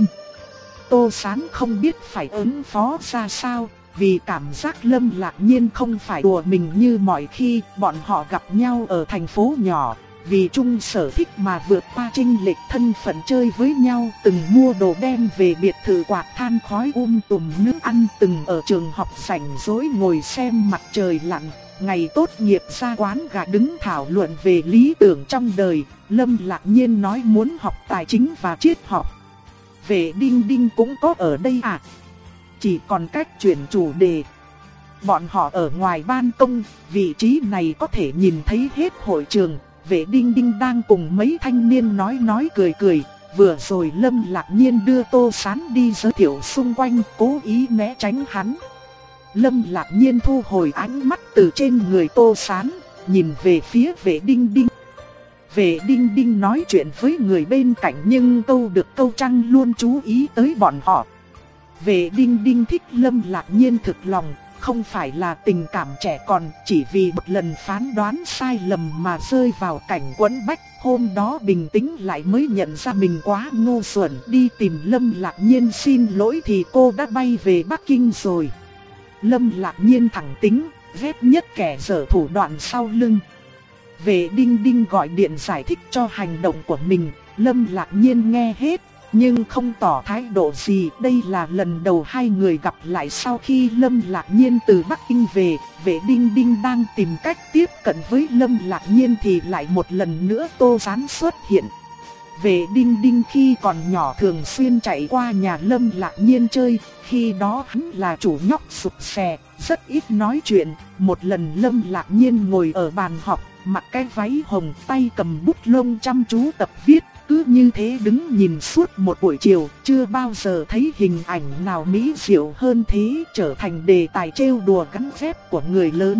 Tô Sán không biết phải ứng phó ra sao, vì cảm giác Lâm Lạc Nhiên không phải đùa mình như mọi khi bọn họ gặp nhau ở thành phố nhỏ. Vì chung sở thích mà vượt qua chênh lệch thân phận chơi với nhau, từng mua đồ đem về biệt thự quạt than khói um tùm nước ăn, từng ở trường học rảnh rỗi ngồi xem mặt trời lặn, ngày tốt nghiệp ra quán gà đứng thảo luận về lý tưởng trong đời. Lâm Lạc Nhiên nói muốn học tài chính và triết học. Vệ Đinh Đinh cũng có ở đây à? Chỉ còn cách chuyển chủ đề. Bọn họ ở ngoài ban công, vị trí này có thể nhìn thấy hết hội trường. Vệ Đinh Đinh đang cùng mấy thanh niên nói nói cười cười. Vừa rồi Lâm Lạc Nhiên đưa Tô Sán đi giới thiệu xung quanh, cố ý né tránh hắn. Lâm Lạc Nhiên thu hồi ánh mắt từ trên người Tô Sán, nhìn về phía Vệ Đinh Đinh. Vệ Đinh Đinh nói chuyện với người bên cạnh nhưng câu được câu trăng luôn chú ý tới bọn họ. Vệ Đinh Đinh thích Lâm Lạc Nhiên thực lòng, không phải là tình cảm trẻ con, chỉ vì một lần phán đoán sai lầm mà rơi vào cảnh quẫn bách. Hôm đó bình tĩnh lại mới nhận ra mình quá ngu xuẩn, đi tìm Lâm Lạc Nhiên xin lỗi thì cô đã bay về Bắc Kinh rồi. Lâm Lạc Nhiên thẳng tính, ghét nhất kẻ giở thủ đoạn sau lưng. Vệ Đinh Đinh gọi điện giải thích cho hành động của mình, Lâm Lạc Nhiên nghe hết, nhưng không tỏ thái độ gì. Đây là lần đầu hai người gặp lại sau khi Lâm Lạc Nhiên từ Bắc Kinh về. Vệ Đinh Đinh đang tìm cách tiếp cận với Lâm Lạc Nhiên thì lại một lần nữa Tô Sán xuất hiện. Vệ Đinh Đinh khi còn nhỏ thường xuyên chạy qua nhà Lâm Lạc Nhiên chơi, khi đó hắn là chủ nhóc sụp sè, rất ít nói chuyện. Một lần Lâm Lạc Nhiên ngồi ở bàn học, mặc cái váy hồng, tay cầm bút lông chăm chú tập viết. Cứ như thế đứng nhìn suốt một buổi chiều, chưa bao giờ thấy hình ảnh nào mỹ diệu hơn thế, trở thành đề tài trêu đùa gắn ghép của người lớn.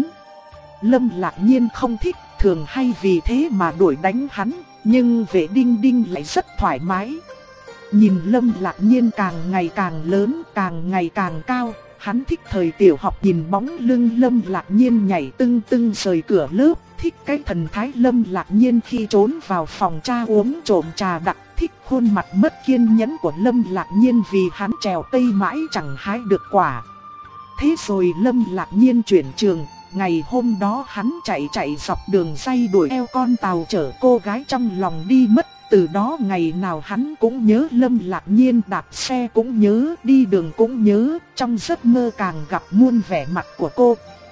Lâm Lạc Nhiên không thích, thường hay vì thế mà đuổi đánh hắn, nhưng Vệ Đinh Đinh lại rất thoải mái. Nhìn Lâm Lạc Nhiên càng ngày càng lớn, càng ngày càng cao, Hắn thích thời tiểu học nhìn bóng lưng Lâm Lạc Nhiên nhảy tưng tưng rời cửa lớp, thích cái thần thái Lâm Lạc Nhiên khi trốn vào phòng cha uống trộm trà đặc, thích khuôn mặt mất kiên nhẫn của Lâm Lạc Nhiên vì hắn trèo cây mãi chẳng hái được quả. Thế rồi Lâm Lạc Nhiên chuyển trường, ngày hôm đó hắn chạy chạy dọc đường ray đuổi eo con tàu chở cô gái trong lòng đi mất. Từ đó ngày nào hắn cũng nhớ Lâm Lạc Nhiên, đạp xe cũng nhớ, đi đường cũng nhớ, trong giấc mơ càng gặp muôn vẻ mặt của cô.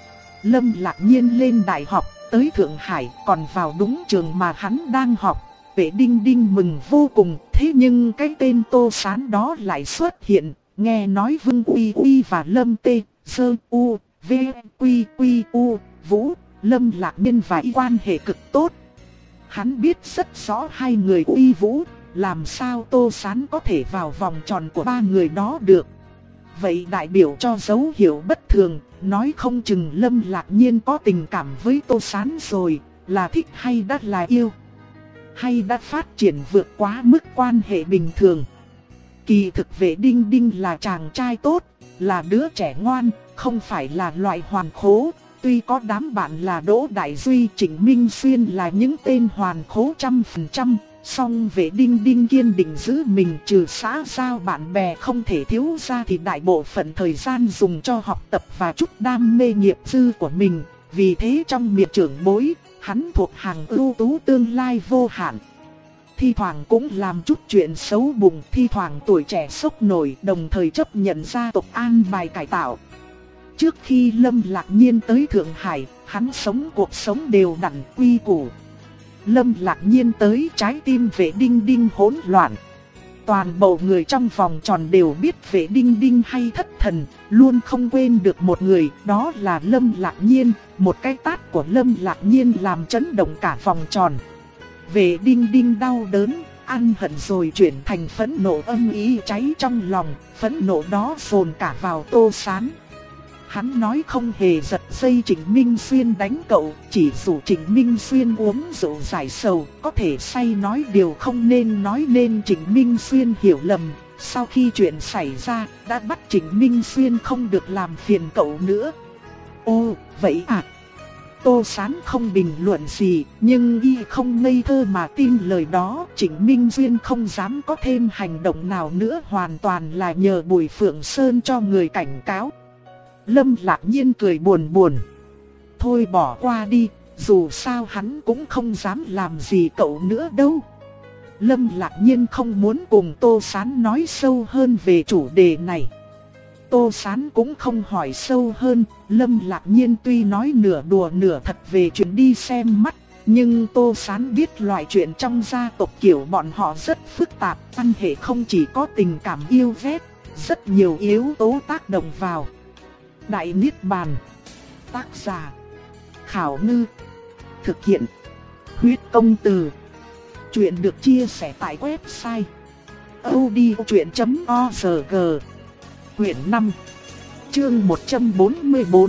Lâm Lạc Nhiên lên đại học, tới Thượng Hải, còn vào đúng trường mà hắn đang học. Vệ Đinh Đinh mừng vô cùng, thế nhưng cái tên Tô Sán đó lại xuất hiện, nghe nói Vương Uy Uy và Lâm Tê, Sơ U, V, Quy Quy U, Vũ, Lâm Lạc Nhiên và y quan hệ cực tốt. Hắn biết rất rõ hai người Uy Vũ, làm sao Tô Sán có thể vào vòng tròn của ba người đó được. Vậy đại biểu cho dấu hiệu bất thường, nói không chừng Lâm Lạc Nhiên có tình cảm với Tô Sán rồi, là thích hay đã là yêu, hay đã phát triển vượt quá mức quan hệ bình thường. Kỳ thực Vệ Đinh Đinh là chàng trai tốt, là đứa trẻ ngoan, không phải là loại hoàn khố. Tuy có đám bạn là Đỗ Đại Duy, Trịnh Minh Xuyên là những tên hoàn khố trăm phần trăm, song Vệ Đinh Đinh kiên định giữ mình, trừ xã giao bạn bè không thể thiếu ra thì đại bộ phận thời gian dùng cho học tập và chút đam mê nghiệp dư của mình. Vì thế trong miệng trưởng bối, hắn thuộc hàng ưu tú tương lai vô hạn. Thi thoảng cũng làm chút chuyện xấu bụng, thi thoảng tuổi trẻ sốc nổi, đồng thời chấp nhận gia tộc an bài cải tạo. Trước khi Lâm Lạc Nhiên tới Thượng Hải, hắn sống cuộc sống đều đặn quy củ. Lâm Lạc Nhiên tới, trái tim Vệ Đinh Đinh hỗn loạn. Toàn bộ người trong vòng tròn đều biết Vệ Đinh Đinh hay thất thần, luôn không quên được một người, đó là Lâm Lạc Nhiên. Một cái tát của Lâm Lạc Nhiên làm chấn động cả vòng tròn. Vệ Đinh Đinh đau đớn, ăn hận rồi chuyển thành phẫn nộ âm ý cháy trong lòng, phẫn nộ đó dồn cả vào Tô Sán. Hắn nói không hề giật dây Trịnh Minh Xuyên đánh cậu, chỉ rủ Trịnh Minh Xuyên uống rượu giải sầu, có thể say nói điều không nên nói nên Trịnh Minh Xuyên hiểu lầm. Sau khi chuyện xảy ra, đã bắt Trịnh Minh Xuyên không được làm phiền cậu nữa. Ồ, vậy à? Tô Sán không bình luận gì, nhưng y không ngây thơ mà tin lời đó. Trịnh Minh Xuyên không dám có thêm hành động nào nữa, hoàn toàn là nhờ Bùi Phượng Sơn cho người cảnh cáo. Lâm Lạc Nhiên cười buồn buồn. Thôi bỏ qua đi, dù sao hắn cũng không dám làm gì cậu nữa đâu. Lâm Lạc Nhiên không muốn cùng Tô Sán nói sâu hơn về chủ đề này. Tô Sán cũng không hỏi sâu hơn. Lâm Lạc Nhiên tuy nói nửa đùa nửa thật về chuyện đi xem mắt, nhưng Tô Sán biết loại chuyện trong gia tộc kiểu bọn họ rất phức tạp, quan hệ không chỉ có tình cảm yêu ghét, rất nhiều yếu tố tác động vào. Đại Niết Bàn. Tác giả Khảo Ngư. Thực hiện Huyết Công Từ. Chuyện được chia sẻ tại website audiochuyện chấm org. Quyển năm, chương một trăm bốn mươi bốn.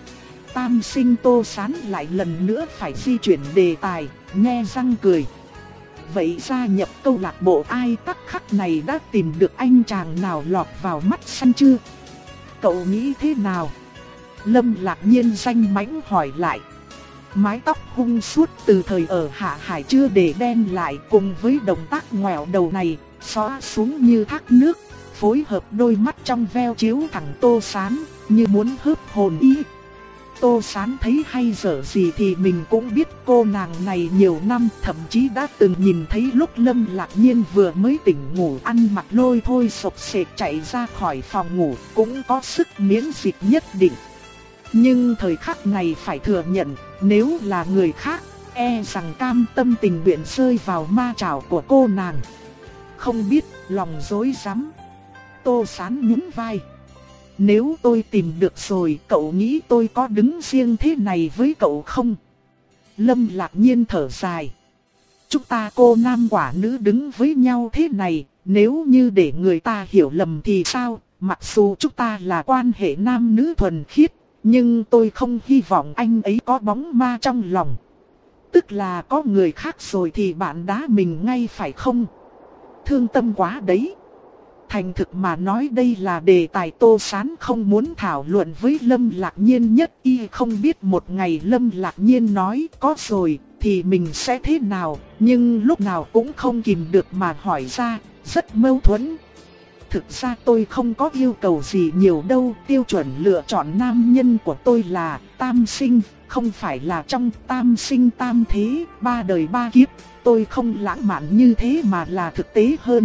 Tam sinh Tô Sán lại lần nữa phải di chuyển đề tài, nhe răng cười. Vậy gia nhập câu lạc bộ ai tắc khắc này đã tìm được anh chàng nào lọt vào mắt săn chưa? Cậu nghĩ thế nào? Lâm Lạc Nhiên danh mãnh hỏi lại. Mái tóc hung suốt từ thời ở Hạ Hải chưa để đen lại, cùng với động tác ngoẹo đầu này, xõa xuống như thác nước, phối hợp đôi mắt trong veo chiếu thẳng Tô Sán, như muốn hớp hồn y. Tô Sán thấy hay dở gì thì mình cũng biết cô nàng này nhiều năm, thậm chí đã từng nhìn thấy lúc Lâm Lạc Nhiên vừa mới tỉnh ngủ ăn mặc lôi thôi sộc sệt chạy ra khỏi phòng ngủ, cũng có sức miễn dịch nhất định. Nhưng thời khắc này phải thừa nhận, nếu là người khác, e rằng cam tâm tình nguyện rơi vào ma trảo của cô nàng. Không biết, lòng rối rắm. Tô Sán nhún vai. Nếu tôi tìm được rồi, cậu nghĩ tôi có đứng riêng thế này với cậu không? Lâm Lạc Nhiên thở dài. Chúng ta cô nam quả nữ đứng với nhau thế này, nếu như để người ta hiểu lầm thì sao? Mặc dù chúng ta là quan hệ nam nữ thuần khiết, nhưng tôi không hy vọng anh ấy có bóng ma trong lòng. Tức là có người khác rồi thì bạn đá mình ngay phải không? Thương tâm quá đấy. thành thực mà nói đây là đề tài Tô Sán không muốn thảo luận với Lâm Lạc Nhiên nhất. Y không biết một ngày Lâm Lạc Nhiên nói có rồi thì mình sẽ thế nào, nhưng lúc nào cũng không kìm được mà hỏi ra, rất mâu thuẫn. Thực ra tôi không có yêu cầu gì nhiều đâu, tiêu chuẩn lựa chọn nam nhân của tôi là tam sinh, không phải là trong tam sinh tam thế, ba đời ba kiếp. Tôi không lãng mạn như thế mà là thực tế hơn.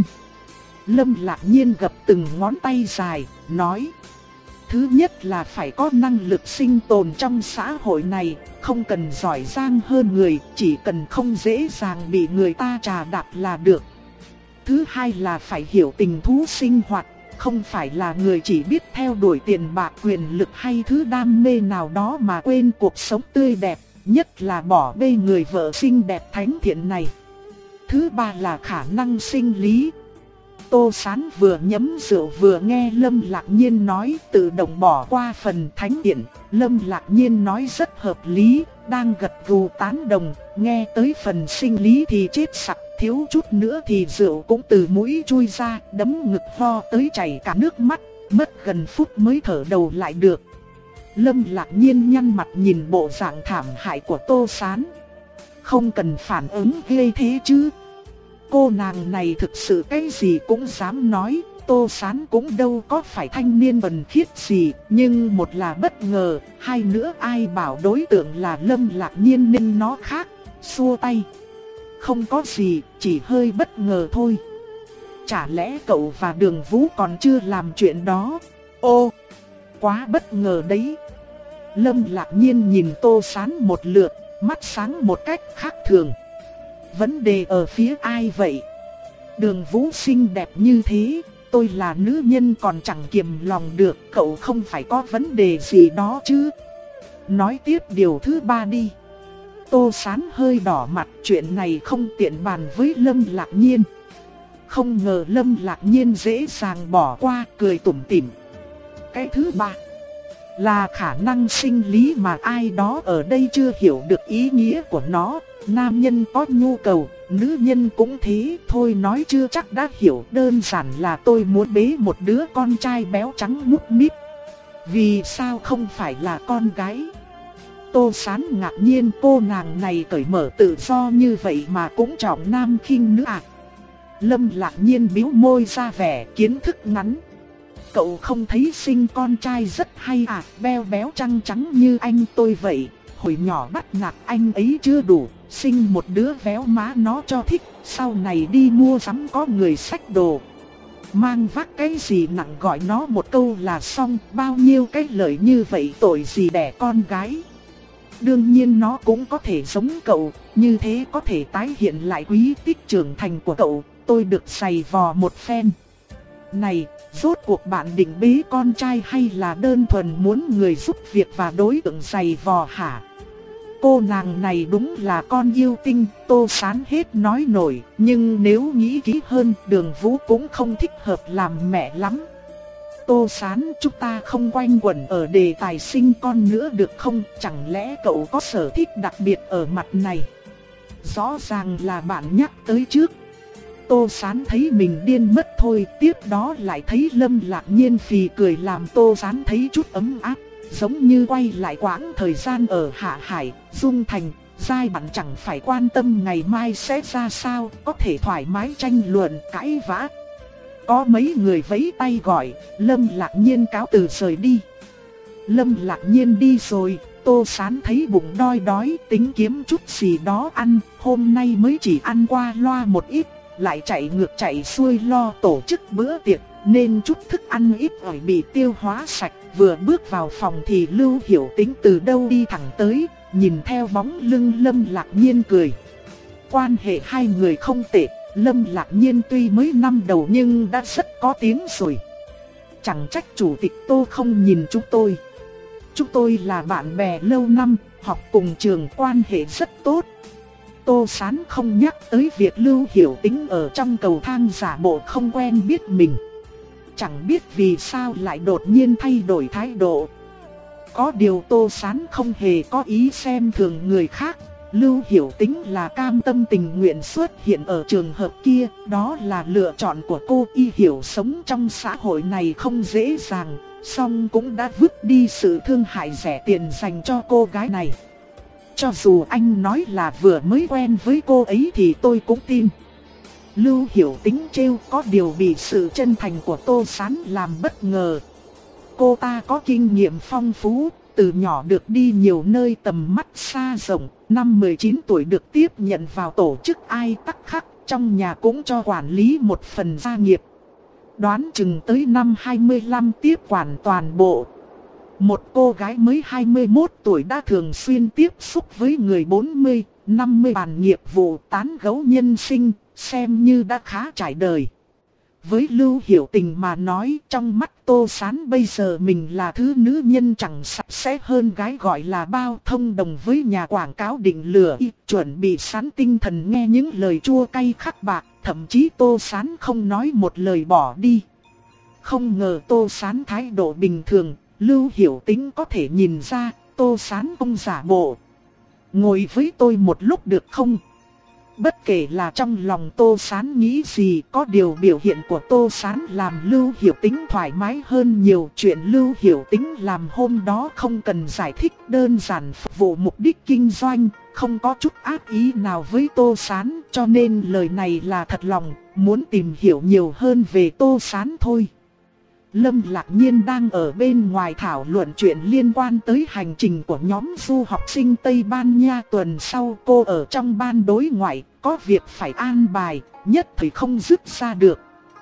Lâm Lạc Nhiên gập từng ngón tay dài, nói: thứ nhất là phải có năng lực sinh tồn trong xã hội này, không cần giỏi giang hơn người, chỉ cần không dễ dàng bị người ta trà đạp là được. Thứ hai là phải hiểu tình thú sinh hoạt, không phải là người chỉ biết theo đuổi tiền bạc quyền lực hay thứ đam mê nào đó mà quên cuộc sống tươi đẹp, nhất là bỏ bê người vợ xinh đẹp thánh thiện này. Thứ ba là khả năng sinh lý. Tô Sán vừa nhấm rượu vừa nghe Lâm Lạc Nhiên nói, tự động bỏ qua phần thánh thiện. Lâm Lạc Nhiên nói rất hợp lý, đang gật gù tán đồng, nghe tới phần sinh lý thì chết sặc, thiếu chút nữa thì rượu cũng từ mũi chui ra, đấm ngực ho tới chảy cả nước mắt, mất gần phút mới thở đầu lại được. Lâm Lạc Nhiên nhăn mặt nhìn bộ dạng thảm hại của Tô Sán. Không cần phản ứng ghê thế chứ. Cô nàng này thực sự cái gì cũng dám nói, Tô Sán cũng đâu có phải thanh niên thuần khiết gì, nhưng một là bất ngờ, hai nữa ai bảo đối tượng là Lâm Lạc Nhiên nên nó khác, xua tay. Không có gì, chỉ hơi bất ngờ thôi. Chả lẽ cậu và Đường Vũ còn chưa làm chuyện đó? Ô, quá bất ngờ đấy. Lâm Lạc Nhiên nhìn Tô Sán một lượt, mắt sáng một cách khác thường. Vấn đề ở phía ai vậy? Đường Vũ xinh đẹp như thế, tôi là nữ nhân còn chẳng kiềm lòng được, cậu không phải có vấn đề gì đó chứ? Nói tiếp điều thứ ba đi. Tô Sán hơi đỏ mặt, chuyện này không tiện bàn với Lâm Lạc Nhiên. Không ngờ Lâm Lạc Nhiên dễ dàng bỏ qua, cười tủm tỉm. Cái thứ ba là khả năng sinh lý mà ai đó ở đây chưa hiểu được ý nghĩa của nó. Nam nhân có nhu cầu, nữ nhân cũng thế, thôi nói chưa chắc đã hiểu, đơn giản là tôi muốn bế một đứa con trai béo trắng mút míp. Vì sao không phải là con gái? Tô Sán ngạc nhiên, cô nàng này cởi mở tự do như vậy mà cũng trọng nam khinh nữ à? Lâm Lạc Nhiên bĩu môi ra vẻ kiến thức ngắn. Cậu không thấy sinh con trai rất hay à, béo béo trắng trắng như anh tôi vậy. Hồi nhỏ bắt nạt anh ấy chưa đủ, sinh một đứa véo má nó cho thích, sau này đi mua sắm có người xách đồ. Mang vác cái gì nặng gọi nó một câu là xong, bao nhiêu cái lời như vậy tội gì đẻ con gái. Đương nhiên nó cũng có thể giống cậu, như thế có thể tái hiện lại quý tích trưởng thành của cậu, tôi được giày vò một phen. Này, rốt cuộc bạn định bế con trai hay là đơn thuần muốn người giúp việc và đối tượng giày vò hả? Cô nàng này đúng là con yêu tinh, Tô Sán hết nói nổi, nhưng nếu nghĩ kỹ hơn, Đường Vũ cũng không thích hợp làm mẹ lắm. Tô Sán, chúng ta không quanh quẩn ở đề tài sinh con nữa được không? Chẳng lẽ cậu có sở thích đặc biệt ở mặt này? Rõ ràng là bạn nhắc tới trước. Tô Sán thấy mình điên mất thôi, tiếp đó lại thấy Lâm Lạc Nhiên phì cười làm Tô Sán thấy chút ấm áp, giống như quay lại quãng thời gian ở Hạ Hải, Dung Thành, giai bạn chẳng phải quan tâm ngày mai sẽ ra sao, có thể thoải mái tranh luận cãi vã. Có mấy người vẫy tay gọi, Lâm Lạc Nhiên cáo từ rời đi. Lâm Lạc Nhiên đi rồi, Tô Sán thấy bụng đói đói, tính kiếm chút gì đó ăn, hôm nay mới chỉ ăn qua loa một ít, lại chạy ngược chạy xuôi lo tổ chức bữa tiệc, nên chút thức ăn ít ỏi bị tiêu hóa sạch. Vừa bước vào phòng thì Lưu Hiểu Tĩnh từ đâu đi thẳng tới, nhìn theo bóng lưng Lâm Lạc Nhiên cười. Quan hệ hai người không tệ, Lâm Lạc Nhiên tuy mới năm đầu nhưng đã rất có tiếng rồi. Chẳng trách chủ tịch Tô không nhìn chúng tôi. Chúng tôi là bạn bè lâu năm, học cùng trường, quan hệ rất tốt. Tô Sán không nhắc tới việc Lưu Hiểu Tĩnh ở trong cầu thang giả bộ không quen biết mình. Chẳng biết vì sao lại đột nhiên thay đổi thái độ. Có điều Tô Sán không hề có ý xem thường người khác, Lưu Hiểu Tĩnh là cam tâm tình nguyện xuất hiện ở trường hợp kia, đó là lựa chọn của cô. Y hiểu sống trong xã hội này không dễ dàng, song cũng đã vứt đi sự thương hại rẻ tiền dành cho cô gái này. Cho dù anh nói là vừa mới quen với cô ấy thì tôi cũng tin. Lưu Hiểu Tĩnh trêu, có điều bị sự chân thành của Tô Sán làm bất ngờ. Cô ta có kinh nghiệm phong phú, từ nhỏ được đi nhiều nơi tầm mắt xa rộng, năm mười chín tuổi được tiếp nhận vào tổ chức ai tắc khắc, trong nhà cũng cho quản lý một phần gia nghiệp. Đoán chừng tới năm hai mươi lăm tiếp quản toàn bộ. Một cô gái mới hai mươi mốt tuổi đã thường xuyên tiếp xúc với người bốn mươi, năm mươi bàn nghiệp vụ tán gẫu nhân sinh, xem như đã khá trải đời. Với Lưu Hiểu Tình mà nói, trong mắt Tô Sán bây giờ mình là thứ nữ nhân chẳng sạch sẽ hơn gái gọi là bao, thông đồng với nhà quảng cáo định lừa y, chuẩn bị sẵn tinh thần nghe những lời chua cay khắc bạc, thậm chí Tô Sán không nói một lời bỏ đi. Không ngờ Tô Sán thái độ bình thường, Lưu Hiểu Tĩnh có thể nhìn ra, Tô Sán không giả bộ. Ngồi với tôi một lúc được không? Bất kể là trong lòng Tô Sán nghĩ gì, có điều biểu hiện của Tô Sán làm Lưu Hiểu Tĩnh thoải mái hơn nhiều. Chuyện Lưu Hiểu Tĩnh làm hôm đó không cần giải thích, đơn giản phục vụ mục đích kinh doanh, không có chút ác ý nào với Tô Sán, cho nên lời này là thật lòng, muốn tìm hiểu nhiều hơn về Tô Sán thôi. Lâm Lạc Nhiên đang ở bên ngoài thảo luận chuyện liên quan tới hành trình của nhóm du học sinh Tây Ban Nha tuần sau. Cô ở trong ban đối ngoại, có việc phải an bài, nhất thời không dứt ra được.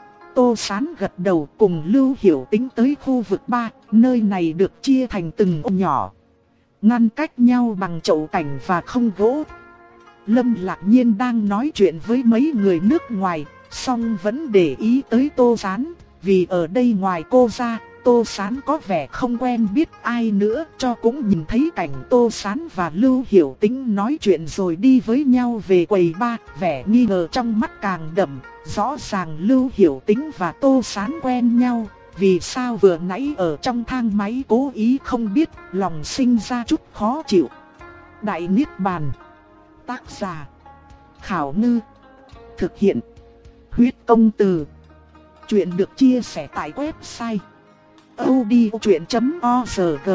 Tô Sán gật đầu cùng Lưu Hiểu Tĩnh tới khu vực ba, nơi này được chia thành từng ô nhỏ, ngăn cách nhau bằng chậu cảnh và không gỗ. Lâm Lạc Nhiên đang nói chuyện với mấy người nước ngoài, song vẫn để ý tới Tô Sán. Vì ở đây ngoài cô ra, Tô Sán có vẻ không quen biết ai nữa, cho cũng nhìn thấy cảnh Tô Sán và Lưu Hiểu Tĩnh nói chuyện rồi đi với nhau về quầy bar, vẻ nghi ngờ trong mắt càng đậm. Rõ ràng Lưu Hiểu Tĩnh và Tô Sán quen nhau, vì sao vừa nãy ở trong thang máy cố ý không biết, lòng sinh ra chút khó chịu. Đại Niết Bàn. Tác giả Khảo Ngư. Thực hiện Huyết Công Từ. Chuyện được chia sẻ tại website audiochuyện chấm org.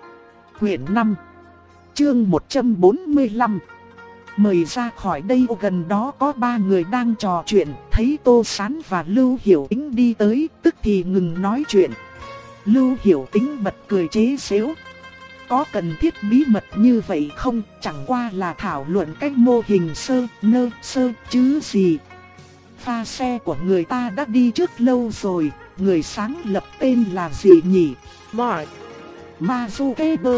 Quyển năm, chương một trăm bốn mươi lăm. Mời ra khỏi đây. Gần đó có ba người đang trò chuyện, thấy Tô Sán và Lưu Hiểu Tĩnh đi tới, tức thì ngừng nói chuyện. Lưu Hiểu Tĩnh bật cười chế giễu. Có cần thiết bí mật như vậy không? Chẳng qua là thảo luận cách mô hình sơ, nơ, sơ chứ gì. Pha xe của người ta đã đi trước lâu rồi, người sáng lập tên là gì nhỉ? Mark Zuckerberg.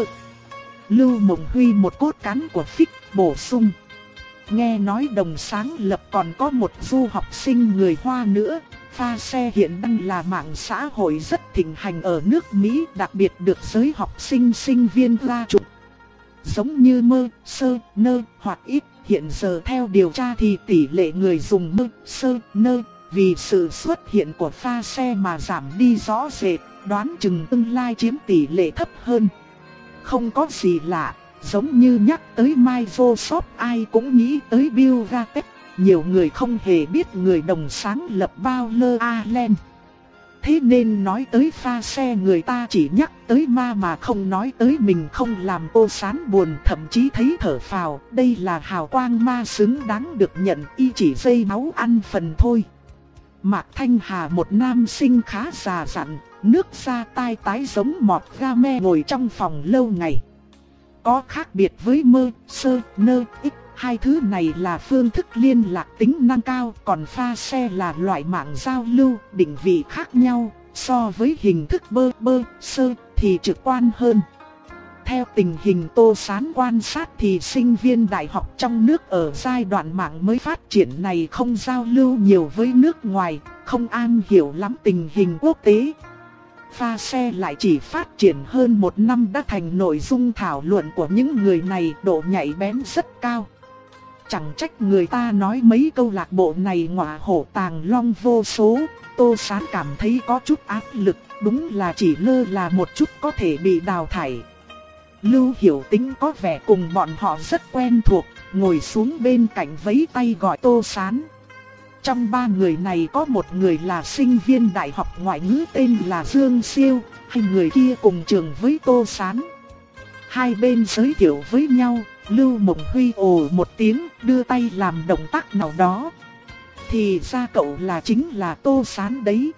Lưu Mộng Huy một cốt cán của Fix bổ sung. Nghe nói đồng sáng lập còn có một du học sinh người Hoa nữa. Pha xe hiện đang là mạng xã hội rất thịnh hành ở nước Mỹ, đặc biệt được giới học sinh sinh viên la chuộng. Giống như mơ, sơ, nơ hoặc ít. Hiện giờ theo điều tra thì tỷ lệ người dùng mơ, sơ, nơ vì sự xuất hiện của pha xe mà giảm đi rõ rệt, đoán chừng tương lai chiếm tỷ lệ thấp hơn. Không có gì lạ, giống như nhắc tới Microsoft ai cũng nghĩ tới Bill Gates, nhiều người không hề biết người đồng sáng lập Bauer Allen. Thế nên nói tới pha xe người ta chỉ nhắc tới ma mà không nói tới mình, không làm Tô Sán buồn, thậm chí thấy thở phào. Đây là hào quang ma xứng đáng được nhận, y chỉ dây máu ăn phần thôi. Mạc Thanh Hà, một nam sinh khá già dặn, nước da tai tái giống mọt ga me, ngồi trong phòng lâu ngày. Có khác biệt với mơ, sơ, nơ, ít. Hai thứ này là phương thức liên lạc tính năng cao, còn pha xe là loại mạng giao lưu, định vị khác nhau, so với hình thức bơ bơ, sơ thì trực quan hơn. Theo tình hình Tô Sán quan sát thì sinh viên đại học trong nước ở giai đoạn mạng mới phát triển này không giao lưu nhiều với nước ngoài, không am hiểu lắm tình hình quốc tế. Pha xe lại chỉ phát triển hơn một năm đã thành nội dung thảo luận của những người này, độ nhạy bén rất cao. Chẳng trách người ta nói mấy câu lạc bộ này ngọa hổ tàng long vô số. Tô Sán cảm thấy có chút áp lực, đúng là chỉ lơ là một chút có thể bị đào thải. Lưu Hiểu Tĩnh có vẻ cùng bọn họ rất quen thuộc, ngồi xuống bên cạnh vẫy tay gọi Tô Sán. Trong ba người này có một người là sinh viên đại học ngoại ngữ tên là Dương Siêu, hai người kia cùng trường với Tô Sán. Hai bên giới thiệu với nhau, Lưu Mộng Huy ồ một tiếng đưa tay làm động tác nào đó. Thì ra cậu là chính là Tô Sán đấy.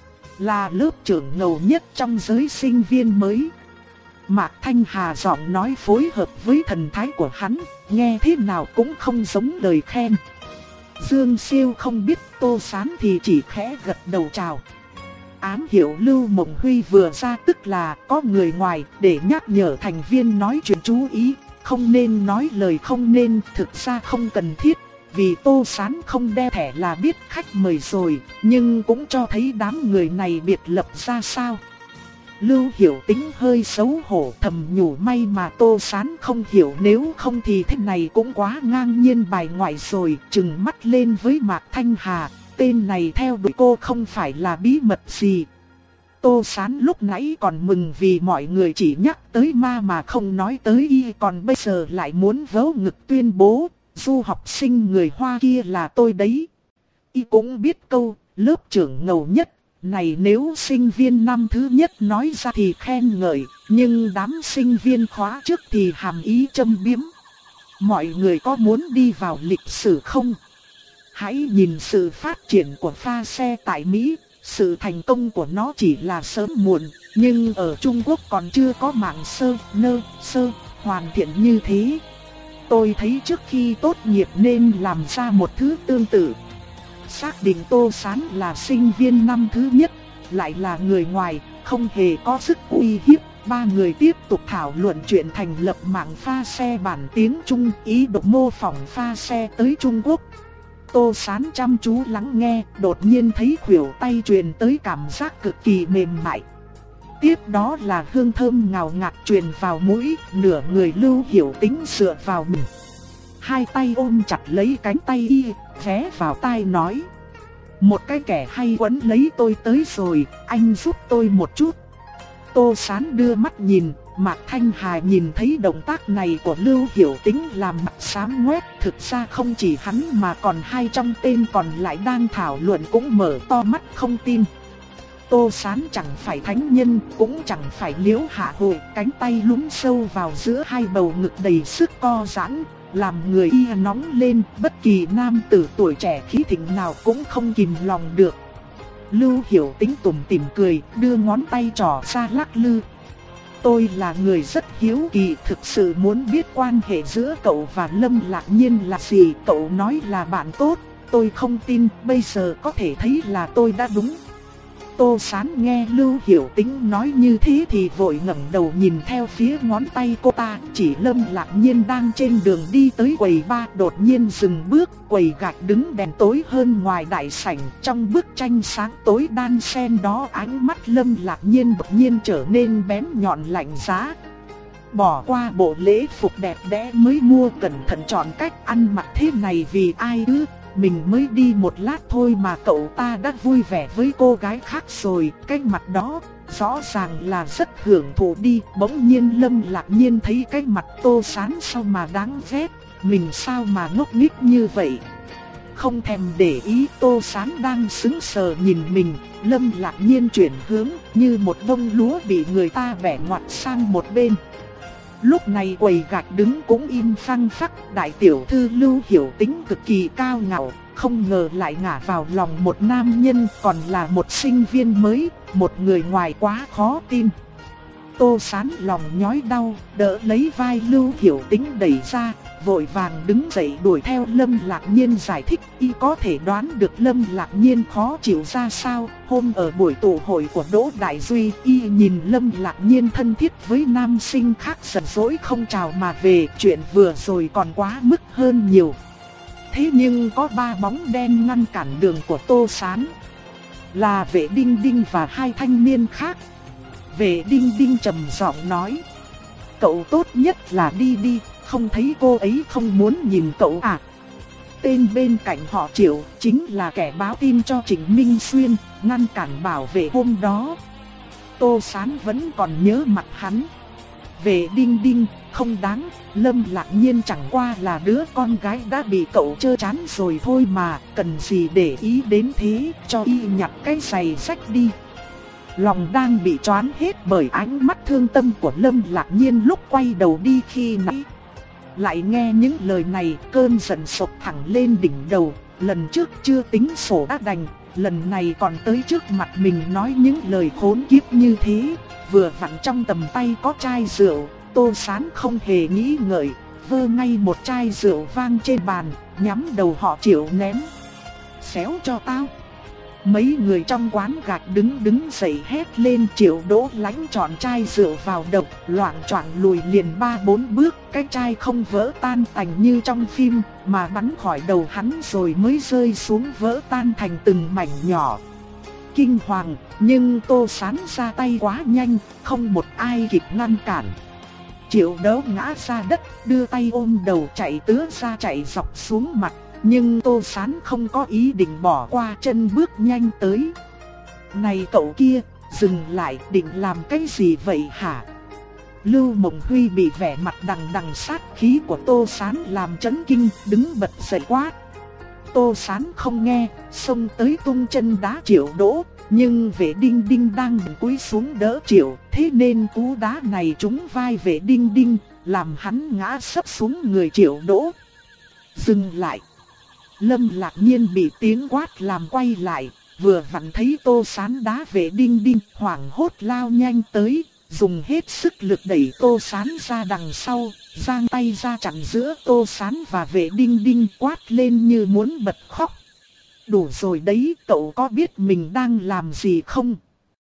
Là lớp trưởng ngầu nhất trong giới sinh viên mới. Mạc Thanh Hà giọng nói phối hợp với thần thái của hắn, nghe thế nào cũng không giống lời khen. Dương Siêu không biết Tô Sán thì chỉ khẽ gật đầu chào. Ám hiểu Lưu Mộng Huy vừa ra tức là có người ngoài để nhắc nhở thành viên nói chuyện chú ý, không nên nói lời không nên, thực ra không cần thiết. Vì Tô Sán không đeo thẻ là biết khách mời rồi, nhưng cũng cho thấy đám người này biệt lập ra sao. Lưu Hiểu Tĩnh hơi xấu hổ thầm nhủ may mà Tô Sán không hiểu, nếu không thì thế này cũng quá ngang nhiên bài ngoại rồi, trừng mắt lên với Mạc Thanh Hà, tên này theo đuổi cô không phải là bí mật gì. Tô Sán lúc nãy còn mừng vì mọi người chỉ nhắc tới ma mà không nói tới y, còn bây giờ lại muốn vớ ngực tuyên bố, du học sinh người Hoa kia là tôi đấy. Y cũng biết câu, lớp trưởng ngầu nhất. Này nếu sinh viên năm thứ nhất nói ra thì khen ngợi, nhưng đám sinh viên khóa trước thì hàm ý châm biếm. Mọi người có muốn đi vào lịch sử không? Hãy nhìn sự phát triển của pha xe tại Mỹ, sự thành công của nó chỉ là sớm muộn, nhưng ở Trung Quốc còn chưa có mạng sơ, nơ, sơ, hoàn thiện như thế. Tôi thấy trước khi tốt nghiệp nên làm ra một thứ tương tự. Xác định Tô Sán là sinh viên năm thứ nhất, lại là người ngoài, không hề có sức uy hiếp. Ba người tiếp tục thảo luận chuyện thành lập mạng pha xe bản tiếng Trung, ý đồ mô phỏng pha xe tới Trung Quốc. Tô Sán chăm chú lắng nghe, đột nhiên thấy khuỷu tay truyền tới cảm giác cực kỳ mềm mại. Tiếp đó là hương thơm ngào ngạt truyền vào mũi, nửa người Lưu Hiểu Tĩnh dựa vào mình. Hai tay ôm chặt lấy cánh tay y, ghé vào tai nói. Một cái kẻ hay quấn lấy tôi tới rồi, anh giúp tôi một chút. Tô Sán đưa mắt nhìn, Mạc Thanh Hà nhìn thấy động tác này của Lưu Hiểu Tĩnh làm mặt xám ngoét. Thực ra không chỉ hắn mà còn hai trong tên còn lại đang thảo luận cũng mở to mắt không tin. Tô Sán chẳng phải thánh nhân, cũng chẳng phải Liễu Hạ Hội, cánh tay lún sâu vào giữa hai bầu ngực đầy sức co giãn, làm người y nóng lên, bất kỳ nam tử tuổi trẻ khí thịnh nào cũng không kìm lòng được. Lưu Hiểu Tĩnh tủm tỉm cười, đưa ngón tay trỏ ra lắc lư. Tôi là người rất hiếu kỳ, thực sự muốn biết quan hệ giữa cậu và Lâm Lạc Nhiên là gì. Cậu nói là bạn tốt, tôi không tin, bây giờ có thể thấy là tôi đã đúng. Tô Sán nghe Lưu Hiểu Tĩnh nói như thế thì vội ngẩng đầu nhìn theo phía ngón tay cô ta, chỉ Lâm Lạc Nhiên đang trên đường đi tới quầy ba đột nhiên dừng bước, quầy gạch đứng đèn tối hơn ngoài đại sảnh, trong bức tranh sáng tối đan xen đó ánh mắt Lâm Lạc Nhiên đột nhiên trở nên bén nhọn lạnh giá. Bỏ qua bộ lễ phục đẹp đẽ mới mua, cẩn thận chọn cách ăn mặc thế này vì ai ư? Mình mới đi một lát thôi mà cậu ta đã vui vẻ với cô gái khác rồi. Cái mặt đó rõ ràng là rất hưởng thụ đi. Bỗng nhiên Lâm Lạc Nhiên thấy cái mặt Tô Sán sao mà đáng ghét. Mình sao mà ngốc nghếch như vậy. Không thèm để ý Tô Sán đang sững sờ nhìn mình, Lâm Lạc Nhiên chuyển hướng như một bông lúa bị người ta bẻ ngoặt sang một bên. Lúc này quầy gạch đứng cũng im phăng phắc, đại tiểu thư Lưu Hiểu Tĩnh cực kỳ cao ngạo, không ngờ lại ngả vào lòng một nam nhân còn là một sinh viên mới, một người ngoài quá khó tin. Tô Sán lòng nhói đau, đỡ lấy vai Lưu Hiểu Tĩnh đẩy ra, vội vàng đứng dậy đuổi theo Lâm Lạc Nhiên giải thích. Y có thể đoán được Lâm Lạc Nhiên khó chịu ra sao. Hôm ở buổi tụ hội của Đỗ Đại Duy, y nhìn Lâm Lạc Nhiên thân thiết với nam sinh khác giận dỗi không chào mà về. Chuyện vừa rồi còn quá mức hơn nhiều. Thế nhưng có ba bóng đen ngăn cản đường của Tô Sán, là Vệ Đinh Đinh và hai thanh niên khác. Vệ Đinh Đinh trầm giọng nói: cậu tốt nhất là đi đi, không thấy cô ấy không muốn nhìn cậu à? Tên bên cạnh họ Triệu chính là kẻ báo tin cho Trịnh Minh Xuyên, ngăn cản bảo vệ hôm đó. Tô Sán vẫn còn nhớ mặt hắn. Vệ Đinh Đinh, không đáng, Lâm Lạc Nhiên chẳng qua là đứa con gái đã bị cậu chơ chán rồi thôi mà, cần gì để ý đến thế, cho y nhặt cái giày rách đi. Lòng đang bị choáng hết bởi ánh mắt thương tâm của Lâm Lạc Nhiên lúc quay đầu đi khi nãy. Lại nghe những lời này, cơn giận sộc thẳng lên đỉnh đầu, lần trước chưa tính sổ đã đành, lần này còn tới trước mặt mình nói những lời khốn kiếp như thế. Vừa vặn trong tầm tay có chai rượu, Tô Sán không hề nghĩ ngợi, vơ ngay một chai rượu vang trên bàn, nhắm đầu họ Triệu ném. Xéo cho tao. Mấy người trong quán gạch đứng đứng dậy hét lên. Triệu Đỗ lãnh trọn chai rượu vào đầu, loạng choạng lùi liền ba bốn bước. Cái chai không vỡ tan tành như trong phim, mà bắn khỏi đầu hắn rồi mới rơi xuống vỡ tan thành từng mảnh nhỏ. Kinh hoàng, nhưng Tô Sán ra tay quá nhanh, không một ai kịp ngăn cản. Triệu Đỗ ngã ra đất, đưa tay ôm đầu chạy tứa ra chạy dọc xuống mặt. Nhưng Tô Sán không có ý định bỏ qua, chân bước nhanh tới. Này cậu kia, dừng lại, định làm cái gì vậy hả? Lưu Mộng Huy bị vẻ mặt đằng đằng sát khí của Tô Sán làm chấn kinh, đứng bật dậy quát. Tô Sán không nghe, xông tới tung chân đá Triệu Đỗ. Nhưng Vệ Đinh Đinh đang cúi xuống đỡ Triệu, thế nên cú đá này trúng vai Vệ Đinh Đinh, làm hắn ngã sấp xuống người Triệu Đỗ. Dừng lại. Lâm Lạc Nhiên bị tiếng quát làm quay lại, vừa vặn thấy Tô Sán đá Vệ Đinh Đinh, hoảng hốt lao nhanh tới, dùng hết sức lực đẩy Tô Sán ra đằng sau, giang tay ra chặn giữa Tô Sán và Vệ Đinh Đinh, quát lên như muốn bật khóc. Đủ rồi đấy, cậu có biết mình đang làm gì không?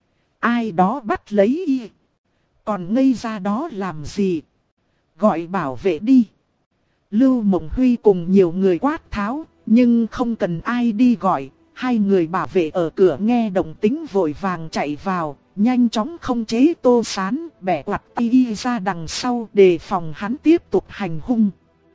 Ai đó bắt lấy y, còn ngây ra đó làm gì? Gọi bảo vệ đi. Lưu Mộng Huy cùng nhiều người quát tháo, nhưng không cần ai đi gọi. Hai người bảo vệ ở cửa nghe động tĩnh vội vàng chạy vào, nhanh chóng khống chế Tô Sán, bẻ quạt tay y ra đằng sau đề phòng hắn tiếp tục hành hung.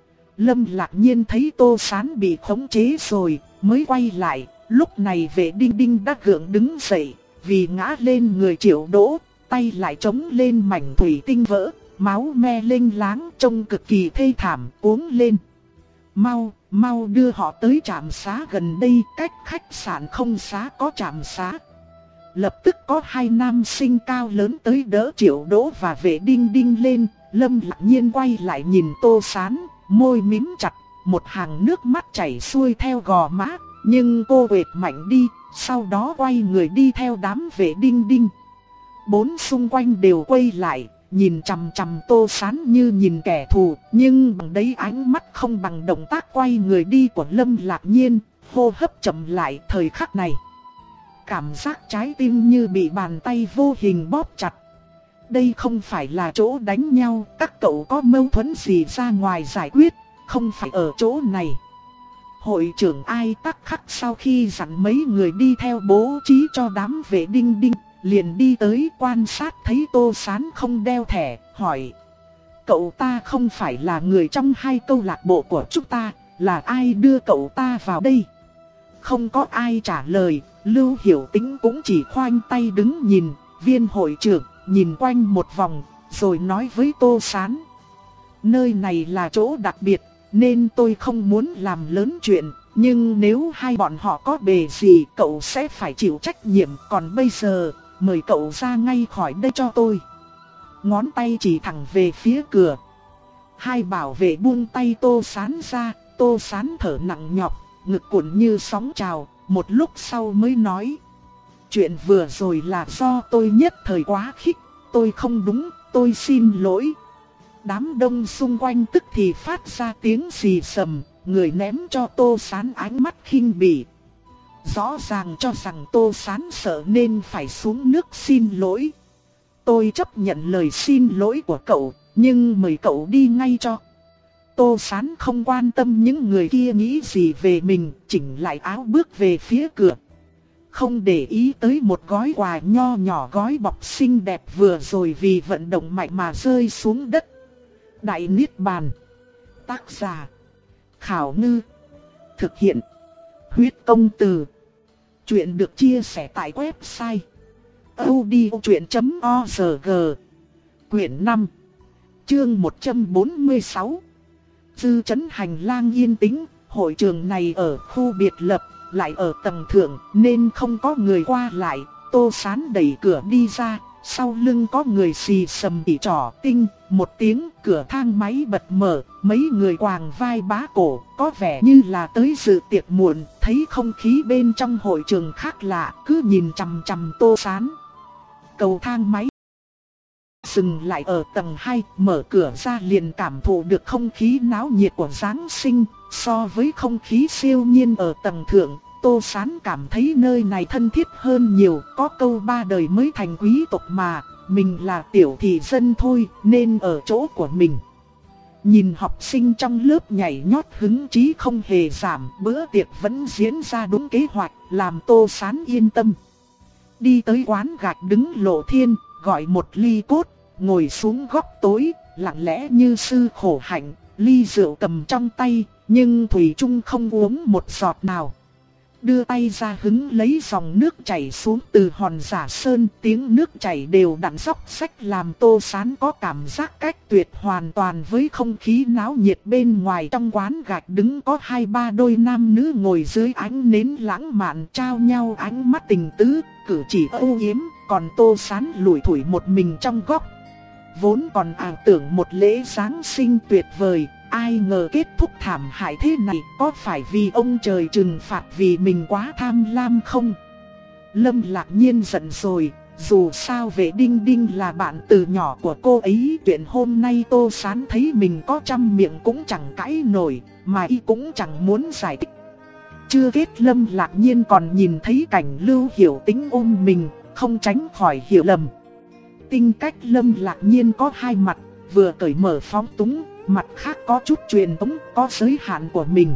Lâm Lạc Nhiên thấy Tô Sán bị khống chế rồi, mới quay lại. Lúc này Vệ Đinh Đinh đã gượng đứng dậy, vì ngã lên người Triệu Đỗ, tay lại chống lên mảnh thủy tinh vỡ, máu me lênh láng trông cực kỳ thê thảm, uống lên. Mau, mau đưa họ tới trạm xá gần đây, cách khách sạn không xá có trạm xá. Lập tức có hai nam sinh cao lớn tới đỡ Triệu Đỗ và Vệ Đinh Đinh lên. Lâm Lạc Nhiên quay lại nhìn Tô Sán, môi mím chặt, một hàng nước mắt chảy xuôi theo gò má. Nhưng cô quệt mạnh đi, sau đó quay người đi theo đám Vệ Đinh Đinh. Bốn xung quanh đều quay lại, nhìn chằm chằm Tô Sán như nhìn kẻ thù. Nhưng bằng đấy ánh mắt không bằng động tác quay người đi của Lâm Lạc Nhiên. Hô hấp chậm lại thời khắc này, cảm giác trái tim như bị bàn tay vô hình bóp chặt. Đây không phải là chỗ đánh nhau, các cậu có mâu thuẫn gì ra ngoài giải quyết, không phải ở chỗ này. Hội trưởng Ai Tắc Khắc sau khi dặn mấy người đi theo bố trí cho đám Vệ Đinh Đinh, liền đi tới quan sát thấy Tô Sán không đeo thẻ, hỏi. Cậu ta không phải là người trong hai câu lạc bộ của chúng ta, là ai đưa cậu ta vào đây? Không có ai trả lời, Lưu Hiểu Tĩnh cũng chỉ khoanh tay đứng nhìn. Viên hội trưởng nhìn quanh một vòng, rồi nói với Tô Sán. Nơi này là chỗ đặc biệt, nên tôi không muốn làm lớn chuyện. Nhưng nếu hai bọn họ có bề gì, cậu sẽ phải chịu trách nhiệm. Còn bây giờ, mời cậu ra ngay khỏi đây cho tôi. Ngón tay chỉ thẳng về phía cửa. Hai bảo vệ buông tay Tô Sán ra. Tô Sán thở nặng nhọc, ngực cuộn như sóng trào. Một lúc sau mới nói. Chuyện vừa rồi là do tôi nhất thời quá khích. Tôi không đúng, tôi xin lỗi. Đám đông xung quanh tức thì phát ra tiếng xì xầm. Người ném cho Tô Sán ánh mắt khinh bỉ. Rõ ràng cho rằng Tô Sán sợ nên phải xuống nước xin lỗi. Tôi chấp nhận lời xin lỗi của cậu, nhưng mời cậu đi ngay cho. Tô Sán không quan tâm những người kia nghĩ gì về mình, chỉnh lại áo bước về phía cửa. Không để ý tới một gói quà nho nhỏ gói bọc xinh đẹp vừa rồi vì vận động mạnh mà rơi xuống đất. Đại Niết Bàn. Tác giả Khảo Ngư. Thực hiện Huyết Công Từ. Chuyện được chia sẻ tại website audiochuyện chấm org. Quyển năm Chương một trăm bốn mươi sáu. Dư trấn hành lang yên tĩnh, hội trường này ở khu biệt lập, lại ở tầng thượng nên không có người qua lại. Tô Sán đẩy cửa đi ra, sau lưng có người xì xầm chỉ trỏ, tinh một tiếng, cửa thang máy bật mở, mấy người quàng vai bá cổ, có vẻ như là tới dự tiệc muộn. Thấy không khí bên trong hội trường khác lạ, cứ nhìn chằm chằm Tô Sán. Cầu thang máy dừng lại ở tầng hai, mở cửa ra liền cảm thụ được không khí náo nhiệt của Giáng sinh. So với không khí siêu nhiên ở tầng thượng, Tô Sán cảm thấy nơi này thân thiết hơn nhiều. Có câu ba đời mới thành quý tộc mà, mình là tiểu thị dân thôi nên ở chỗ của mình. Nhìn học sinh trong lớp nhảy nhót hứng chí không hề giảm, bữa tiệc vẫn diễn ra đúng kế hoạch, làm Tô Sán yên tâm. Đi tới quán gạch đứng Lộ Thiên, gọi một ly cốt, ngồi xuống góc tối, lặng lẽ như sư khổ hạnh, ly rượu cầm trong tay, nhưng thủy chung không uống một giọt nào. Đưa tay ra hứng lấy dòng nước chảy xuống từ hòn giả sơn, tiếng nước chảy đều đặn róc rách làm Tô Sán có cảm giác cách tuyệt hoàn toàn với không khí náo nhiệt bên ngoài. Trong quán gạch đứng có hai ba đôi nam nữ ngồi dưới ánh nến lãng mạn trao nhau ánh mắt tình tứ, cử chỉ âu yếm, còn Tô Sán lủi thủi một mình trong góc. Vốn còn ảo tưởng một lễ Giáng sinh tuyệt vời, ai ngờ kết thúc thảm hại thế này, có phải vì ông trời trừng phạt vì mình quá tham lam không? Lâm Lạc Nhiên giận rồi, dù sao Vệ Đinh Đinh là bạn từ nhỏ của cô ấy. Chuyện hôm nay Tô Sán thấy mình có trăm miệng cũng chẳng cãi nổi, mà y cũng chẳng muốn giải thích. Chưa kết Lâm Lạc Nhiên còn nhìn thấy cảnh Lưu Hiểu Tĩnh ôm mình, không tránh khỏi hiểu lầm. Tính cách Lâm Lạc Nhiên có hai mặt, vừa cởi mở phóng túng, mặt khác có chút truyền thống, có giới hạn của mình.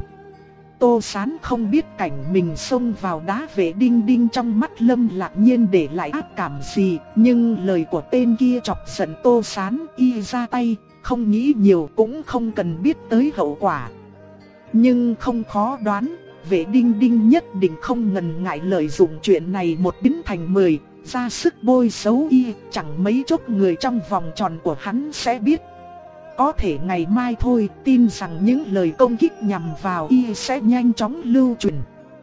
Tô Sán không biết cảnh mình xông vào đá Vệ Đinh Đinh trong mắt Lâm Lạc Nhiên để lại ác cảm gì, nhưng lời của tên kia chọc giận Tô Sán, y ra tay, không nghĩ nhiều cũng không cần biết tới hậu quả. Nhưng không khó đoán, Vệ Đinh Đinh nhất định không ngần ngại lợi dụng chuyện này một biến thành mười, ra sức bôi xấu y, chẳng mấy chốc người trong vòng tròn của hắn sẽ biết. Có thể ngày mai thôi, tin rằng những lời công kích nhằm vào y sẽ nhanh chóng lưu truyền.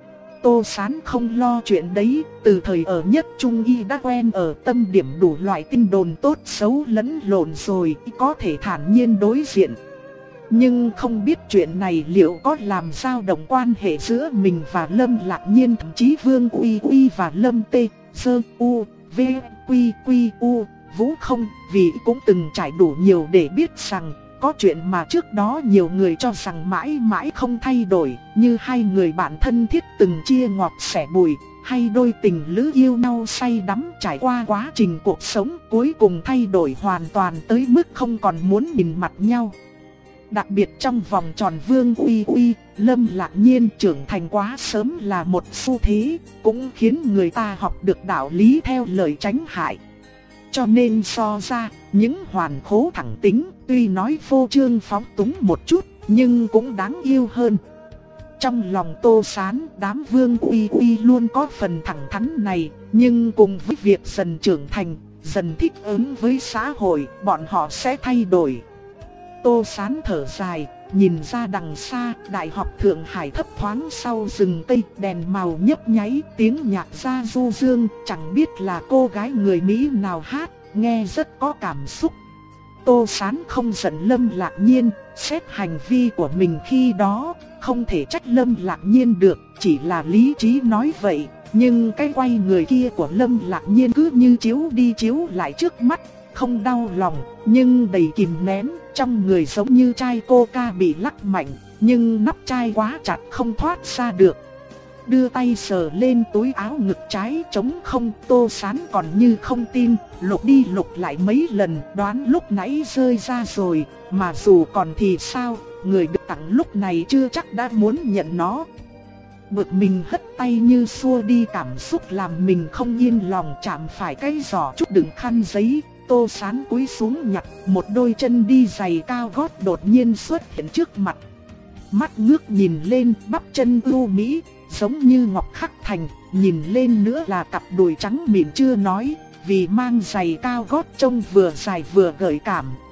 Tô Sán không lo chuyện đấy, từ thời ở Nhất Trung y đã quen ở tâm điểm đủ loại tin đồn tốt xấu lẫn lộn rồi, có thể thản nhiên đối diện. Nhưng không biết chuyện này liệu có làm dao động quan hệ giữa mình và Lâm Lạc Nhiên, thậm chí Vương Uy Uy và Lâm Tê, Sơ U, V, Quy Quy U, Vũ không, vì cũng từng trải đủ nhiều để biết rằng có chuyện mà trước đó nhiều người cho rằng mãi mãi không thay đổi, như hai người bạn thân thiết từng chia ngọt sẻ bùi, hay đôi tình lữ yêu nhau say đắm trải qua quá trình cuộc sống cuối cùng thay đổi hoàn toàn tới mức không còn muốn nhìn mặt nhau. Đặc biệt trong vòng tròn Vương Uy Uy, Lâm Lạc Nhiên trưởng thành quá sớm là một xu thế, cũng khiến người ta học được đạo lý theo lời tránh hại. Cho nên so ra, những hoàn khố thẳng tính, tuy nói phô trương phóng túng một chút, nhưng cũng đáng yêu hơn. Trong lòng Tô Sán, đám Vương Uy Uy luôn có phần thẳng thắn này, nhưng cùng với việc dần trưởng thành, dần thích ứng với xã hội, bọn họ sẽ thay đổi. Tô Sán thở dài, nhìn ra đằng xa, Đại học Thượng Hải thấp thoáng sau rừng cây, đèn màu nhấp nháy, tiếng nhạc ra du dương, chẳng biết là cô gái người Mỹ nào hát, nghe rất có cảm xúc. Tô Sán không giận Lâm Lạc Nhiên, xét hành vi của mình khi đó, không thể trách Lâm Lạc Nhiên được, chỉ là lý trí nói vậy, nhưng cái quay người kia của Lâm Lạc Nhiên cứ như chiếu đi chiếu lại trước mắt. Không đau lòng, nhưng đầy kìm nén, trong người giống như chai coca bị lắc mạnh, nhưng nắp chai quá chặt không thoát ra được. Đưa tay sờ lên túi áo ngực trái trống không, Tô Sán còn như không tin, lục đi lục lại mấy lần, đoán lúc nãy rơi ra rồi, mà dù còn thì sao, người được tặng lúc này chưa chắc đã muốn nhận nó. Bực mình hất tay như xua đi cảm xúc làm mình không yên lòng, chạm phải cái giỏ chút đựng khăn giấy. Tô Sán cúi xuống nhặt, một đôi chân đi giày cao gót đột nhiên xuất hiện trước mặt. Mắt ngước nhìn lên, bắp chân ưu mỹ, giống như ngọc khắc thành, nhìn lên nữa là cặp đùi trắng mịn chưa nói, vì mang giày cao gót trông vừa dài vừa gợi cảm,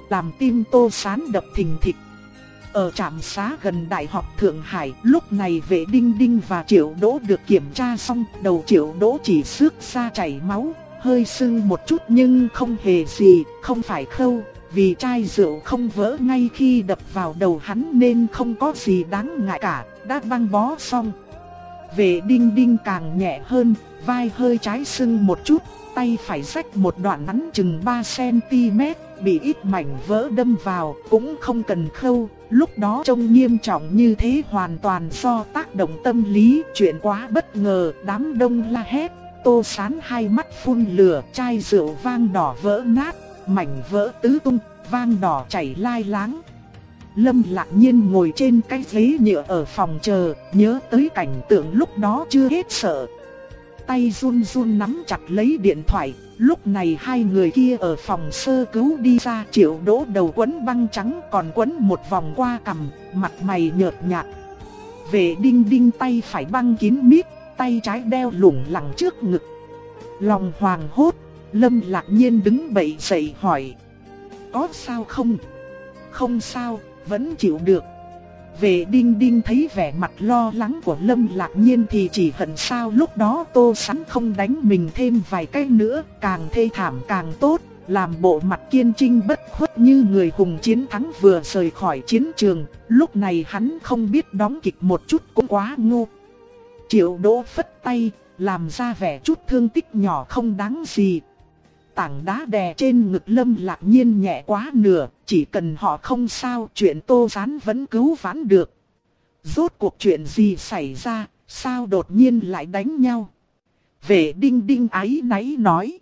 làm tim Tô Sán đập thình thịch. Ở trạm xá gần Đại học Thượng Hải, lúc này Vệ Đinh Đinh và Triệu Đỗ được kiểm tra xong, đầu Triệu Đỗ chỉ xước ra chảy máu, hơi sưng một chút nhưng không hề gì, không phải khâu, vì chai rượu không vỡ ngay khi đập vào đầu hắn nên không có gì đáng ngại cả, đã băng bó xong. Vệ Đinh Đinh càng nhẹ hơn, vai hơi trái sưng một chút, tay phải rách một đoạn ngắn chừng ba xăng-ti-mét, bị ít mảnh vỡ đâm vào, cũng không cần khâu. Lúc đó trông nghiêm trọng như thế hoàn toàn do tác động tâm lý, chuyện quá bất ngờ, đám đông la hét. Tô Sán hai mắt phun lửa, chai rượu vang đỏ vỡ nát, mảnh vỡ tứ tung, vang đỏ chảy lai láng. Lâm Lạc Nhiên ngồi trên cái ghế nhựa ở phòng chờ, nhớ tới cảnh tượng lúc đó chưa hết sợ. Tay run run nắm chặt lấy điện thoại, lúc này hai người kia ở phòng sơ cứu đi ra. Triệu Đỗ đầu quấn băng trắng còn quấn một vòng qua cằm, mặt mày nhợt nhạt. Vệ Đinh Đinh tay phải băng kín mít, tay trái đeo lủng lẳng trước ngực. Lòng hoàng hốt, Lâm Lạc Nhiên đứng bậy dậy hỏi: có sao không? Không sao, vẫn chịu được. Vệ Đinh Đinh thấy vẻ mặt lo lắng của Lâm Lạc Nhiên thì chỉ hận sao lúc đó Tô Sán không đánh mình thêm vài cái nữa, càng thê thảm càng tốt, làm bộ mặt kiên trinh bất khuất như người hùng chiến thắng vừa rời khỏi chiến trường. Lúc này hắn không biết đóng kịch một chút cũng quá ngu. Triệu Đỗ phất tay, làm ra vẻ chút thương tích nhỏ không đáng gì. Tảng đá đè trên ngực Lâm Lạc Nhiên nhẹ quá nửa, chỉ cần họ không sao, chuyện Tô Sán vẫn cứu vãn được. Rốt cuộc chuyện gì xảy ra, sao đột nhiên lại đánh nhau? Vệ Đinh Đinh áy náy nói: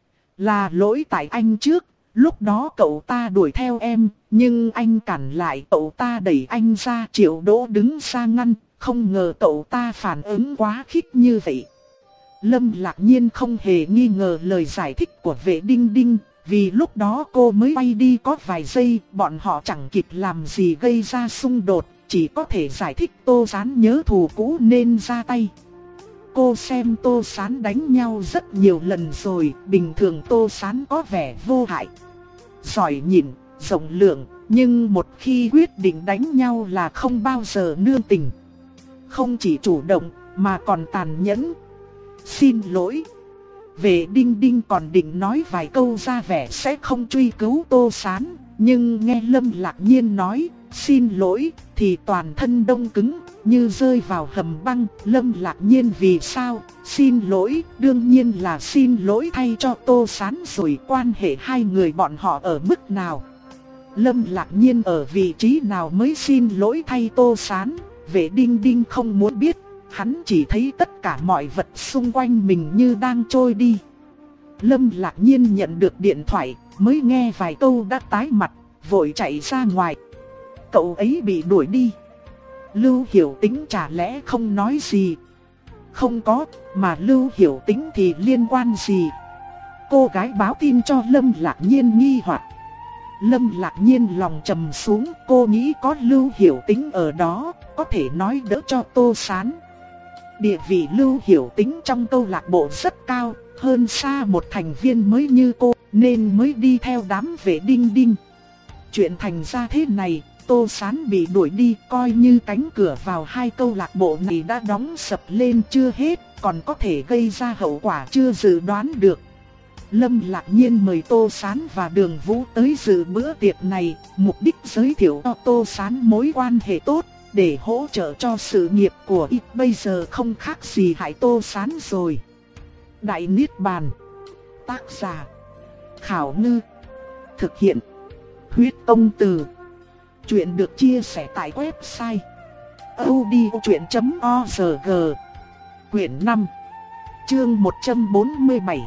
là lỗi tại anh trước, lúc đó cậu ta đuổi theo em, nhưng anh cản lại, cậu ta đẩy anh ra. Triệu Đỗ đứng ra ngăn, không ngờ cậu ta phản ứng quá khích như vậy. Lâm Lạc Nhiên không hề nghi ngờ lời giải thích của Vệ Đinh Đinh, vì lúc đó cô mới bay đi có vài giây, bọn họ chẳng kịp làm gì gây ra xung đột, chỉ có thể giải thích Tô Sán nhớ thù cũ nên ra tay. Cô xem Tô Sán đánh nhau rất nhiều lần rồi, bình thường Tô Sán có vẻ vô hại, giỏi nhịn, rộng lượng, nhưng một khi quyết định đánh nhau là không bao giờ nương tình. Không chỉ chủ động mà còn tàn nhẫn. Xin lỗi. Vệ Đinh Đinh còn định nói vài câu ra vẻ sẽ không truy cứu Tô Sán, nhưng nghe Lâm Lạc Nhiên nói xin lỗi thì toàn thân đông cứng, như rơi vào hầm băng. Lâm Lạc Nhiên vì sao? Xin lỗi, đương nhiên là xin lỗi thay cho Tô Sán rồi, quan hệ hai người bọn họ ở mức nào? Lâm Lạc Nhiên ở vị trí nào mới xin lỗi thay Tô Sán? Vệ Đinh Đinh không muốn biết. Hắn chỉ thấy tất cả mọi vật xung quanh mình như đang trôi đi. Lâm Lạc Nhiên nhận được điện thoại, mới nghe vài câu đã tái mặt, vội chạy ra ngoài. Cậu ấy bị đuổi đi. Lưu Hiểu Tĩnh chả lẽ không nói gì? Không có, mà Lưu Hiểu Tĩnh thì liên quan gì? Cô gái báo tin cho Lâm Lạc Nhiên nghi hoặc. Lâm Lạc Nhiên lòng trầm xuống, cô nghĩ có Lưu Hiểu Tĩnh ở đó, có thể nói đỡ cho Tô Sán. Địa vị Lưu Hiểu Tĩnh trong câu lạc bộ rất cao, hơn xa một thành viên mới như cô, nên mới đi theo đám Vệ Đinh Đinh. Chuyện thành ra thế này, Tô Sán bị đuổi đi, coi như cánh cửa vào hai câu lạc bộ này đã đóng sập lên chưa hết, còn có thể gây ra hậu quả chưa dự đoán được. Lâm Lạc Nhiên mời Tô Sán và Đường Vũ tới dự bữa tiệc này, mục đích giới thiệu cho Tô Sán mối quan hệ tốt, để hỗ trợ cho sự nghiệp của y. Bây giờ không khác gì hại Tô Sán rồi. Đại Niết Bàn. Tác giả Khảo Ngư. Thực hiện Huyết Tông Từ. Chuyện được chia sẻ tại website audiochuyện chấm org. Quyển năm, chương một trăm bốn mươi bảy.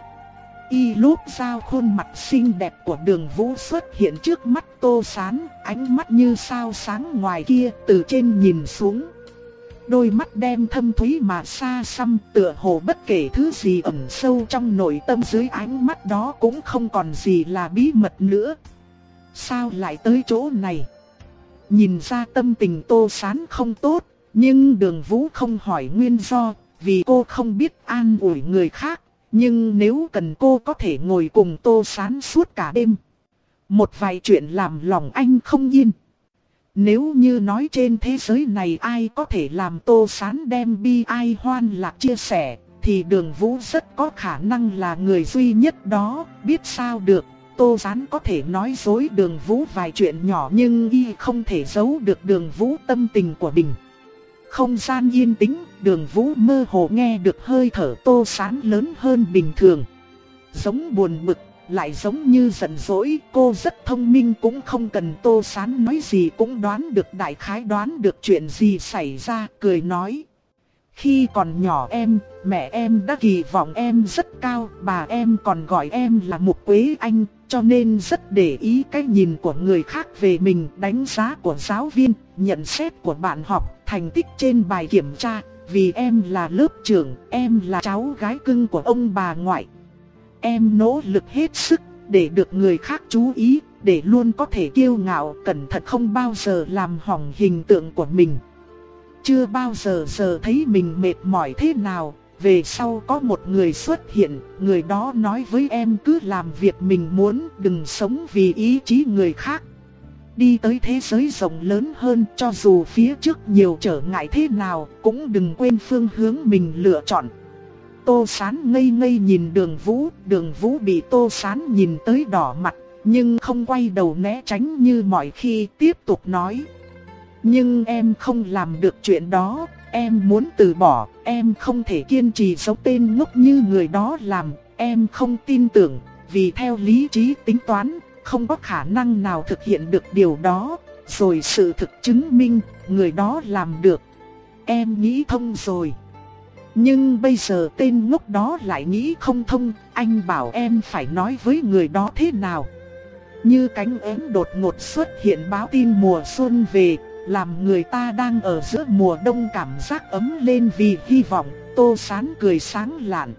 Y lúc giao khuôn mặt xinh đẹp của Đường Vũ xuất hiện trước mắt Tô Sán, ánh mắt như sao sáng ngoài kia từ trên nhìn xuống. Đôi mắt đen thâm thúy mà xa xăm, tựa hồ bất kể thứ gì ẩn sâu trong nội tâm dưới ánh mắt đó cũng không còn gì là bí mật nữa. Sao lại tới chỗ này? Nhìn ra tâm tình Tô Sán không tốt, nhưng Đường Vũ không hỏi nguyên do, vì cô không biết an ủi người khác. Nhưng nếu cần cô có thể ngồi cùng Tô Sán suốt cả đêm. Một vài chuyện làm lòng anh không yên. Nếu như nói trên thế giới này ai có thể làm Tô Sán đem bi ai hoan lạc chia sẻ, thì Đường Vũ rất có khả năng là người duy nhất đó. Biết sao được, Tô Sán có thể nói dối Đường Vũ vài chuyện nhỏ nhưng y không thể giấu được Đường Vũ tâm tình của mình. Không gian yên tĩnh, Đường Vũ mơ hồ nghe được hơi thở Tô Sán lớn hơn bình thường. Giống buồn bực, lại giống như giận dỗi. Cô rất thông minh, cũng không cần Tô Sán nói gì cũng đoán được, đại khái đoán được chuyện gì xảy ra, cười nói. Khi còn nhỏ em, mẹ em đã kỳ vọng em rất cao, bà em còn gọi em là Mục Quế Anh, cho nên rất để ý cái nhìn của người khác về mình, đánh giá của giáo viên, nhận xét của bạn học, thành tích trên bài kiểm tra. Vì em là lớp trưởng, em là cháu gái cưng của ông bà ngoại. Em nỗ lực hết sức để được người khác chú ý, để luôn có thể kiêu ngạo, cẩn thận, không bao giờ làm hỏng hình tượng của mình. Chưa bao giờ giờ thấy mình mệt mỏi thế nào. Về sau có một người xuất hiện, người đó nói với em cứ làm việc mình muốn, đừng sống vì ý chí người khác. Đi tới thế giới rộng lớn hơn, cho dù phía trước nhiều trở ngại thế nào, cũng đừng quên phương hướng mình lựa chọn. Tô Sán ngây ngây nhìn Đường Vũ, Đường Vũ bị Tô Sán nhìn tới đỏ mặt, nhưng không quay đầu né tránh như mọi khi, tiếp tục nói. Nhưng em không làm được chuyện đó, em muốn từ bỏ, em không thể kiên trì giống tên ngốc như người đó làm, em không tin tưởng, vì theo lý trí tính toán, không có khả năng nào thực hiện được điều đó, rồi sự thực chứng minh, người đó làm được. Em nghĩ thông rồi. Nhưng bây giờ tên ngốc đó lại nghĩ không thông, anh bảo em phải nói với người đó thế nào? Như cánh én đột ngột xuất hiện báo tin mùa xuân về, làm người ta đang ở giữa mùa đông cảm giác ấm lên vì hy vọng. Tô Sán cười sáng lạn.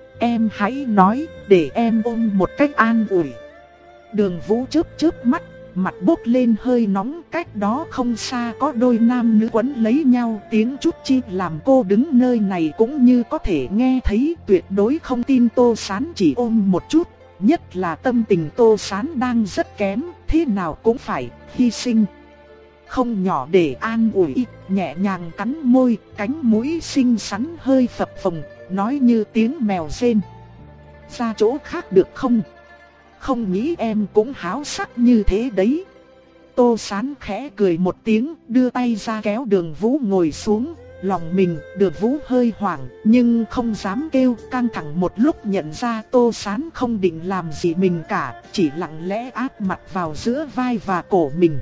Em hãy nói, để em ôm một cách an ủi. Đường Vũ chớp chớp mắt, mặt bốc lên hơi nóng. Cách đó không xa có đôi nam nữ quấn lấy nhau, tiếng chút chi làm cô đứng nơi này cũng như có thể nghe thấy. Tuyệt đối không tin Tô Sán chỉ ôm một chút, nhất là tâm tình Tô Sán đang rất kém, thế nào cũng phải hy sinh. Không nhỏ để an ủi, nhẹ nhàng cắn môi, cánh mũi xinh xắn hơi phập phồng, nói như tiếng mèo rên. Ra chỗ khác được không? Không nghĩ em cũng háo sắc như thế đấy. Tô Sán khẽ cười một tiếng, đưa tay ra kéo Đường Vũ ngồi xuống. Lòng mình, Đường Vũ hơi hoảng, nhưng không dám kêu, căng thẳng một lúc nhận ra Tô Sán không định làm gì mình cả, chỉ lặng lẽ áp mặt vào giữa vai và cổ mình.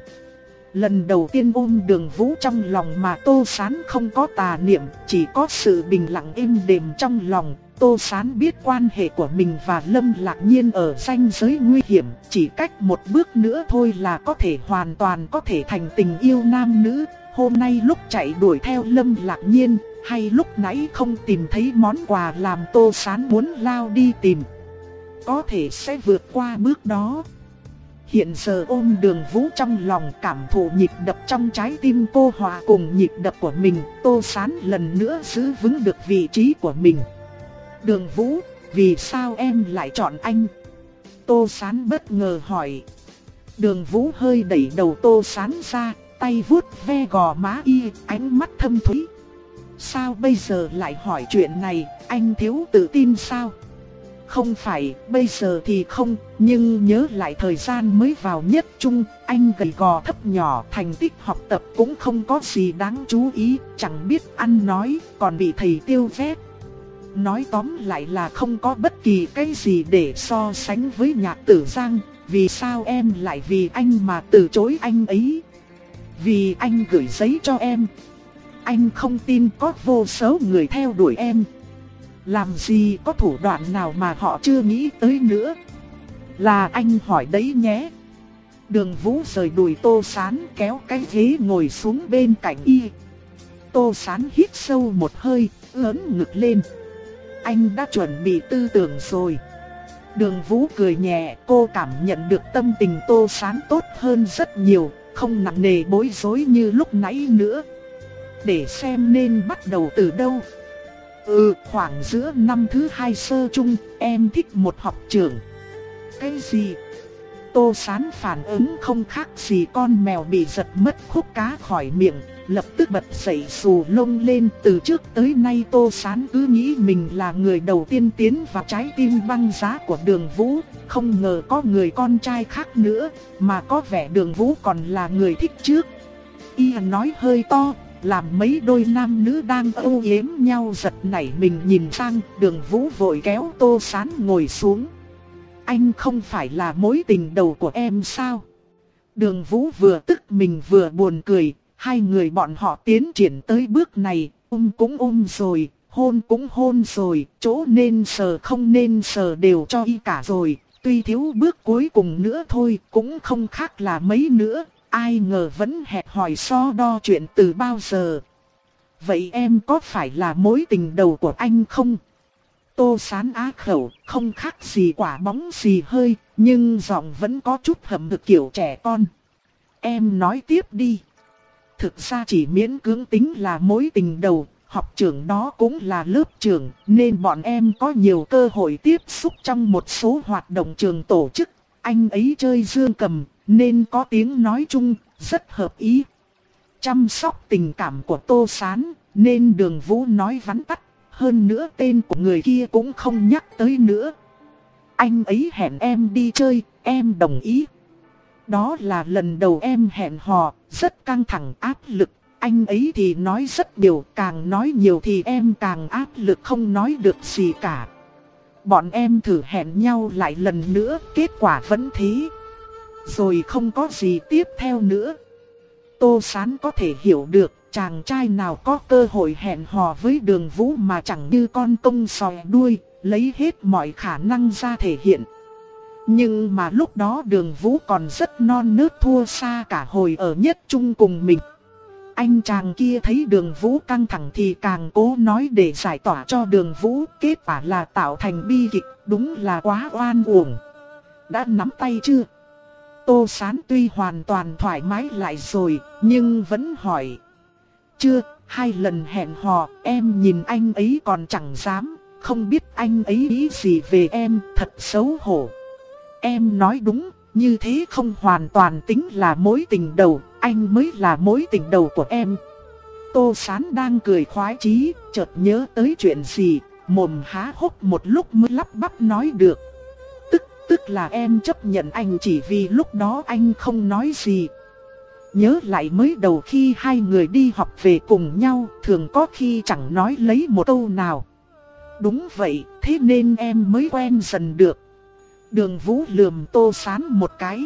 Lần đầu tiên ôm Đường Vũ trong lòng mà Tô Sán không có tà niệm, chỉ có sự bình lặng êm đềm trong lòng. Tô Sán biết quan hệ của mình và Lâm Lạc Nhiên ở ranh giới nguy hiểm, chỉ cách một bước nữa thôi là có thể hoàn toàn có thể thành tình yêu nam nữ. Hôm nay lúc chạy đuổi theo Lâm Lạc Nhiên, hay lúc nãy không tìm thấy món quà làm Tô Sán muốn lao đi tìm, có thể sẽ vượt qua bước đó. Hiện giờ ôm Đường Vũ trong lòng, cảm thụ nhịp đập trong trái tim cô hòa cùng nhịp đập của mình, Tô Sán lần nữa giữ vững được vị trí của mình. Đường Vũ, vì sao em lại chọn anh? Tô Sán bất ngờ hỏi. Đường Vũ hơi đẩy đầu Tô Sán ra, tay vuốt ve gò má y, ánh mắt thâm thúy. Sao bây giờ lại hỏi chuyện này, anh thiếu tự tin sao? Không phải, bây giờ thì không, nhưng nhớ lại thời gian mới vào nhất trung, anh gầy gò thấp nhỏ, thành tích học tập cũng không có gì đáng chú ý, chẳng biết ăn nói, còn bị thầy tiêu ghét. Nói tóm lại là không có bất kỳ cái gì để so sánh với Nhạc Tử Giang. Vì sao em lại vì anh mà từ chối anh ấy? Vì anh gửi giấy cho em. Anh không tin có vô số người theo đuổi em. Làm gì có thủ đoạn nào mà họ chưa nghĩ tới nữa. Là anh hỏi đấy nhé. Đường Vũ rời đùi Tô Sán, kéo cái ghế ngồi xuống bên cạnh y. Tô Sán hít sâu một hơi, ưỡn ngực lên. Anh đã chuẩn bị tư tưởng rồi. Đường Vũ cười nhẹ, cô cảm nhận được tâm tình Tô Sán tốt hơn rất nhiều, không nặng nề bối rối như lúc nãy nữa. Để xem nên bắt đầu từ đâu. Ừ, khoảng giữa năm thứ hai sơ trung, em thích một học trưởng. Cái gì? Tô Sán phản ứng không khác gì con mèo bị giật mất khúc cá khỏi miệng, lập tức bật dậy xù lông lên. Từ trước tới nay Tô Sán cứ nghĩ mình là người đầu tiên tiến vào trái tim băng giá của Đường Vũ, không ngờ có người con trai khác nữa, mà có vẻ Đường Vũ còn là người thích trước. Y nói hơi to, làm mấy đôi nam nữ đang âu yếm nhau giật nảy mình nhìn sang. Đường Vũ vội kéo Tô Sán ngồi xuống. Anh không phải là mối tình đầu của em sao? Đường Vũ vừa tức mình vừa buồn cười. Hai người bọn họ tiến triển tới bước này, ôm cũng ôm rồi, hôn cũng hôn rồi, chỗ nên sờ không nên sờ đều cho y cả rồi. Tuy thiếu bước cuối cùng nữa thôi, cũng không khác là mấy nữa. Ai ngờ vẫn hẹn hò so đo chuyện từ bao giờ. Vậy em có phải là mối tình đầu của anh không? Tô Sán á khẩu, không khác gì quả bóng xì hơi, nhưng giọng vẫn có chút hậm hực kiểu trẻ con. Em nói tiếp đi. Thực ra chỉ miễn cưỡng tính là mối tình đầu, học trưởng đó cũng là lớp trưởng, nên bọn em có nhiều cơ hội tiếp xúc trong một số hoạt động trường tổ chức. Anh ấy chơi dương cầm, nên có tiếng nói chung, rất hợp ý. Chăm sóc tình cảm của Tô Sán, nên Đường Vũ nói vắn tắt, hơn nữa tên của người kia cũng không nhắc tới nữa. Anh ấy hẹn em đi chơi, em đồng ý. Đó là lần đầu em hẹn hò, rất căng thẳng áp lực. Anh ấy thì nói rất nhiều, càng nói nhiều thì em càng áp lực không nói được gì cả. Bọn em thử hẹn nhau lại lần nữa, kết quả vẫn thế. Rồi không có gì tiếp theo nữa. Tô Sán có thể hiểu được, chàng trai nào có cơ hội hẹn hò với Đường Vũ mà chẳng như con công sòi đuôi, lấy hết mọi khả năng ra thể hiện. Nhưng mà lúc đó Đường Vũ còn rất non nớt, thua xa cả hồi ở nhất trung cùng mình. Anh chàng kia thấy Đường Vũ căng thẳng thì càng cố nói để giải tỏa cho Đường Vũ, kết quả là tạo thành bi kịch, đúng là quá oan uổng. Đã nắm tay chưa? Tô Sán tuy hoàn toàn thoải mái lại rồi, nhưng vẫn hỏi. Chưa, hai lần hẹn hò, em nhìn anh ấy còn chẳng dám, không biết anh ấy nghĩ gì về em, thật xấu hổ. Em nói đúng, như thế không hoàn toàn tính là mối tình đầu, anh mới là mối tình đầu của em. Tô Sán đang cười khoái chí, chợt nhớ tới chuyện gì, mồm há hốc một lúc mới lắp bắp nói được. Tức, tức là em chấp nhận anh chỉ vì lúc đó anh không nói gì. Nhớ lại mới đầu khi hai người đi học về cùng nhau, thường có khi chẳng nói lấy một câu nào. Đúng vậy, thế nên em mới quen dần được. Đường Vũ lườm Tô Sán một cái.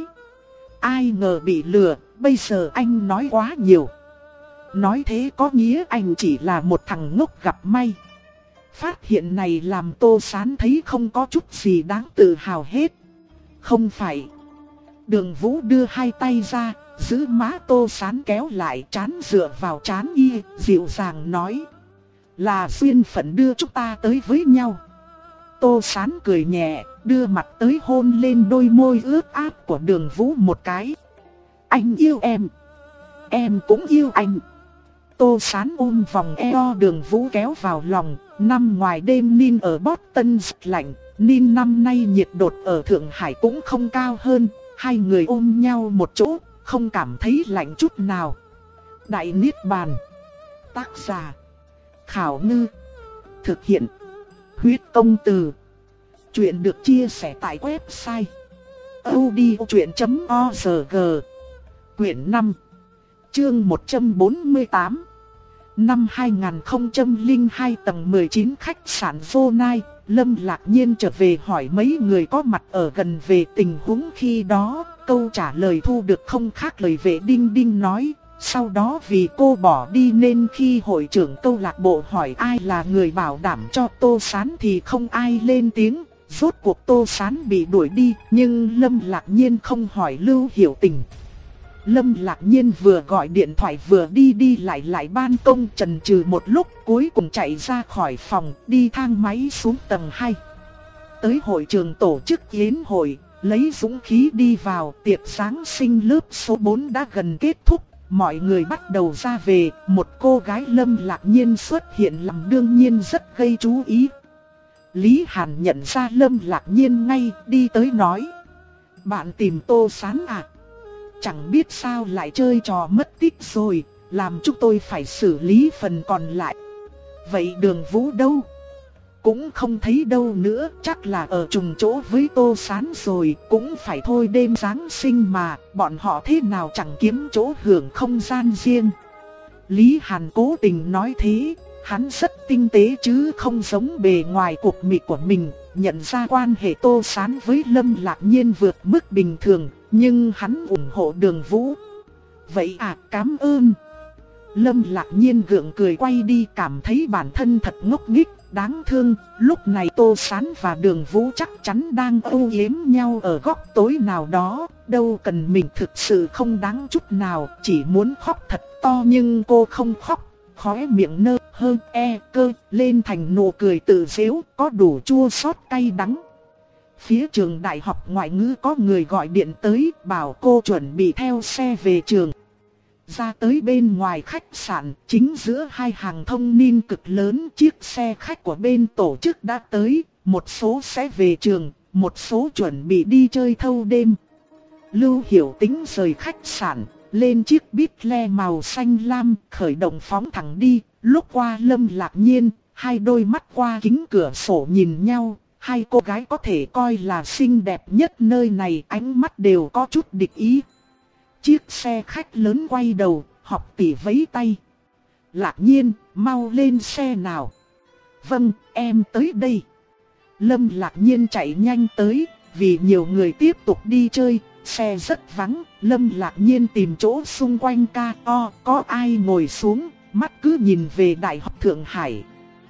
Ai ngờ bị lừa, bây giờ anh nói quá nhiều. Nói thế có nghĩa anh chỉ là một thằng ngốc gặp may. Phát hiện này làm Tô Sán thấy không có chút gì đáng tự hào hết. Không phải. Đường Vũ đưa hai tay ra, giữ má Tô Sán kéo lại, trán dựa vào trán y, dịu dàng nói. Là duyên phận đưa chúng ta tới với nhau. Tô Sán cười nhẹ, đưa mặt tới hôn lên đôi môi ướt át của Đường Vũ một cái. Anh yêu em. Em cũng yêu anh. Tô Sán ôm vòng eo Đường Vũ kéo vào lòng. Năm ngoài đêm Nin ở Boston rất lạnh, Nin năm nay nhiệt độ ở Thượng Hải cũng không cao hơn. Hai người ôm nhau một chỗ, không cảm thấy lạnh chút nào. Đại Niết Bàn. Tác giả Khảo Ngư. Thực hiện Huyết Công Từ. Chuyện được chia sẻ tại website audiochuyện chấm org. Quyển năm, chương một trăm bốn mươi tám. Năm hai nghìn không trăm lẻ hai, tầng mười chín khách sạn Vô Nai, Lâm Lạc Nhiên trở về hỏi mấy người có mặt ở gần về tình huống khi đó. Câu trả lời thu được không khác lời Vệ Đinh Đinh nói. Sau đó vì cô bỏ đi nên khi hội trưởng câu lạc bộ hỏi ai là người bảo đảm cho Tô Sán thì không ai lên tiếng. Rốt cuộc Tô Sán bị đuổi đi, nhưng Lâm Lạc Nhiên không hỏi Lưu Hiểu Tình. Lâm Lạc Nhiên vừa gọi điện thoại vừa đi đi lại lại ban công, chần chừ một lúc cuối cùng chạy ra khỏi phòng, đi thang máy xuống tầng hai. Tới hội trường tổ chức yến hội, lấy dũng khí đi vào. Tiệc Giáng sinh lớp số bốn đã gần kết thúc, mọi người bắt đầu ra về. Một cô gái Lâm Lạc Nhiên xuất hiện làm đương nhiên rất gây chú ý. Lý Hàn nhận ra Lâm Lạc Nhiên ngay, đi tới nói. Bạn tìm Tô Sán à? Chẳng biết sao lại chơi trò mất tích rồi, làm chúng tôi phải xử lý phần còn lại. Vậy Đường Vũ đâu? Cũng không thấy đâu nữa, chắc là ở trùng chỗ với Tô Sán rồi. Cũng phải thôi, đêm Giáng sinh mà, bọn họ thế nào chẳng kiếm chỗ hưởng không gian riêng. Lý Hàn cố tình nói thế, hắn rất tinh tế chứ không giống bề ngoài cục mịch của mình. Nhận ra quan hệ Tô Sán với Lâm Lạc Nhiên vượt mức bình thường, nhưng hắn ủng hộ Đường Vũ. Vậy à, cảm ơn. Lâm Lạc Nhiên gượng cười quay đi, cảm thấy bản thân thật ngốc nghếch, đáng thương. Lúc này Tô Sán và Đường Vũ chắc chắn đang âu yếm nhau ở góc tối nào đó. Đâu cần mình, thực sự không đáng chút nào, chỉ muốn khóc thật to nhưng cô không khóc. Khóe miệng nơ hơn e cơ lên thành nụ cười tự giễu, có đủ chua xót cay đắng. Phía trường đại học ngoại ngữ có người gọi điện tới, bảo cô chuẩn bị theo xe về trường. Ra tới bên ngoài khách sạn, chính giữa hai hàng thông tin cực lớn, chiếc xe khách của bên tổ chức đã tới. Một số sẽ về trường, một số chuẩn bị đi chơi thâu đêm. Lưu Hiểu Tĩnh rời khách sạn, lên chiếc Bentley màu xanh lam, khởi động phóng thẳng đi. Lúc qua Lâm Lạc Nhiên, hai đôi mắt qua kính cửa sổ nhìn nhau. Hai cô gái có thể coi là xinh đẹp nhất nơi này, ánh mắt đều có chút địch ý. Chiếc xe khách lớn quay đầu, Học tỷ vẫy tay. Lạc Nhiên, mau lên xe nào. Vâng, em tới đây. Lâm Lạc Nhiên chạy nhanh tới, vì nhiều người tiếp tục đi chơi, xe rất vắng. Lâm Lạc Nhiên tìm chỗ xung quanh ca o, có ai ngồi xuống, mắt cứ nhìn về Đại học Thượng Hải.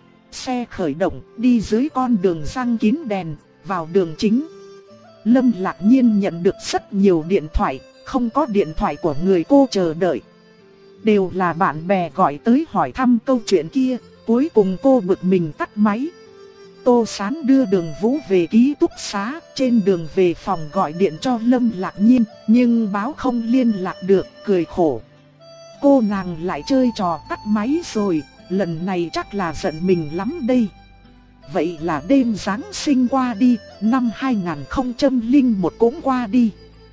Xe khởi động, đi dưới con đường răng kín đèn, vào đường chính. Lâm Lạc Nhiên nhận được rất nhiều điện thoại, không có điện thoại của người cô chờ đợi. Đều là bạn bè gọi tới hỏi thăm câu chuyện kia, cuối cùng cô bực mình tắt máy. Tô Sán đưa Đường Vũ về ký túc xá, trên đường về phòng gọi điện cho Lâm Lạc Nhiên, nhưng báo không liên lạc được, cười khổ. Cô nàng lại chơi trò tắt máy rồi, lần này chắc là giận mình lắm đây. Vậy là đêm Giáng sinh qua đi, năm hai nghìn không trăm lẻ một cũng qua đi.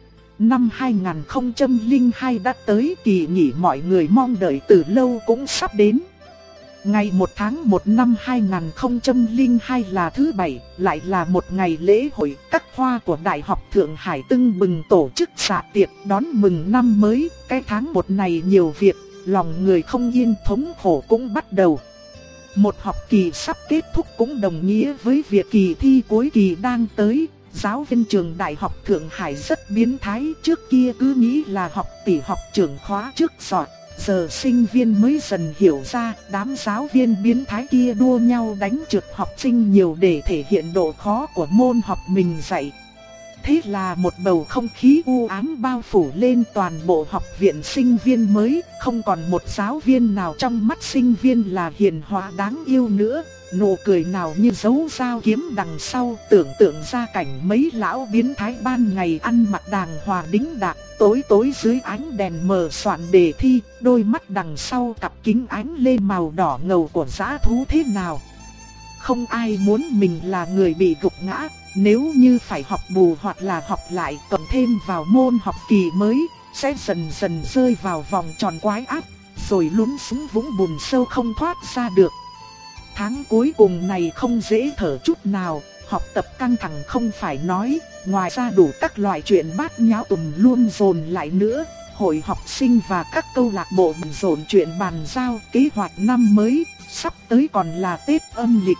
Năm hai nghìn không trăm lẻ hai đã tới, kỳ nghỉ mọi người mong đợi từ lâu cũng sắp đến. Ngày một tháng một năm hai nghìn không trăm lẻ hai là thứ bảy, lại là một ngày lễ hội. Các khoa của Đại học Thượng Hải tưng bừng tổ chức dạ tiệc đón mừng năm mới. Cái tháng một này nhiều việc, lòng người không yên, thống khổ cũng bắt đầu. Một học kỳ sắp kết thúc cũng đồng nghĩa với việc kỳ thi cuối kỳ đang tới. Giáo viên trường Đại học Thượng Hải rất biến thái, trước kia cứ nghĩ là học tỷ học trưởng khóa trước giỏi. Giờ sinh viên mới dần hiểu ra, đám giáo viên biến thái kia đua nhau đánh trượt học sinh nhiều để thể hiện độ khó của môn học mình dạy. Thế là một bầu không khí u ám bao phủ lên toàn bộ học viện sinh viên mới, không còn một giáo viên nào trong mắt sinh viên là hiền hòa đáng yêu nữa. Nụ cười nào như dấu dao kiếm đằng sau, tưởng tượng ra cảnh mấy lão biến thái ban ngày ăn mặc đàng hoàng đĩnh đạc, tối tối dưới ánh đèn mờ soạn đề thi, đôi mắt đằng sau cặp kính ánh lên màu đỏ ngầu của dã thú thế nào. Không ai muốn mình là người bị gục ngã, nếu như phải học bù hoặc là học lại cộng thêm vào môn học kỳ mới, sẽ dần dần rơi vào vòng tròn quái ác, rồi lún xuống vũng bùn sâu không thoát ra được. Tháng cuối cùng này không dễ thở chút nào, học tập căng thẳng không phải nói, ngoài ra đủ các loại chuyện bát nháo tùm luôn dồn lại nữa. Hội học sinh và các câu lạc bộ bận rộn chuyện bàn giao kế hoạch năm mới, sắp tới còn là Tết âm lịch.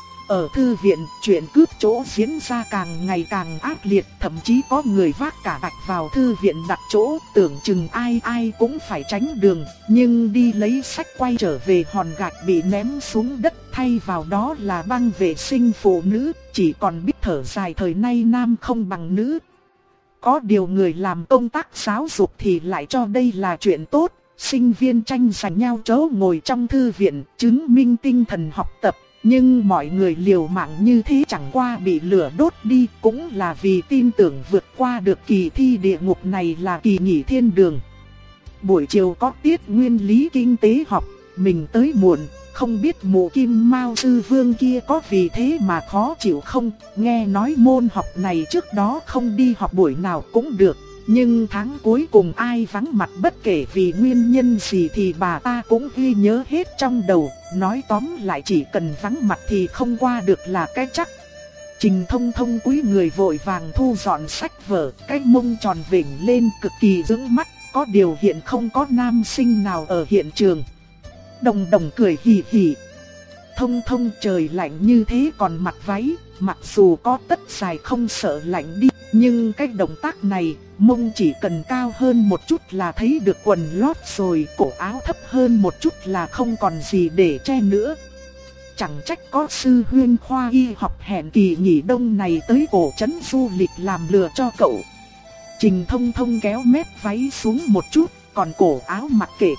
Ở thư viện, chuyện cướp chỗ diễn ra càng ngày càng ác liệt, thậm chí có người vác cả gạch vào thư viện đặt chỗ, tưởng chừng ai ai cũng phải tránh đường, nhưng đi lấy sách quay trở về hòn gạch bị ném xuống đất, thay vào đó là băng vệ sinh phụ nữ, chỉ còn biết thở dài thời nay nam không bằng nữ. Có điều người làm công tác giáo dục thì lại cho đây là chuyện tốt, sinh viên tranh giành nhau chỗ ngồi trong thư viện, chứng minh tinh thần học tập. Nhưng mọi người liều mạng như thế chẳng qua bị lửa đốt đi, cũng là vì tin tưởng vượt qua được kỳ thi địa ngục này là kỳ nghỉ thiên đường. Buổi chiều có tiết nguyên lý kinh tế học, mình tới muộn, không biết mụ Kim Mao sư vương kia có vì thế mà khó chịu không. Nghe nói môn học này trước đó không đi học buổi nào cũng được, nhưng tháng cuối cùng ai vắng mặt bất kể vì nguyên nhân gì thì bà ta cũng ghi nhớ hết trong đầu. Nói tóm lại chỉ cần vắng mặt thì không qua được là cái chắc. Trình Thông Thông cúi người vội vàng thu dọn sách vở, cái mông tròn vểnh lên cực kỳ dưỡng mắt, có điều hiện không có nam sinh nào ở hiện trường. Đồng Đồng cười hì hì. Thông Thông trời lạnh như thế còn mặc váy, mặc dù có tất dài không sợ lạnh đi, nhưng cái động tác này, mông chỉ cần cao hơn một chút là thấy được quần lót rồi, cổ áo thấp hơn một chút là không còn gì để che nữa. Chẳng trách có sư huynh khoa y học hẹn kỳ nghỉ đông này tới cổ trấn du lịch làm lừa cho cậu. Trình Thông Thông kéo mép váy xuống một chút, còn cổ áo mặc kệ.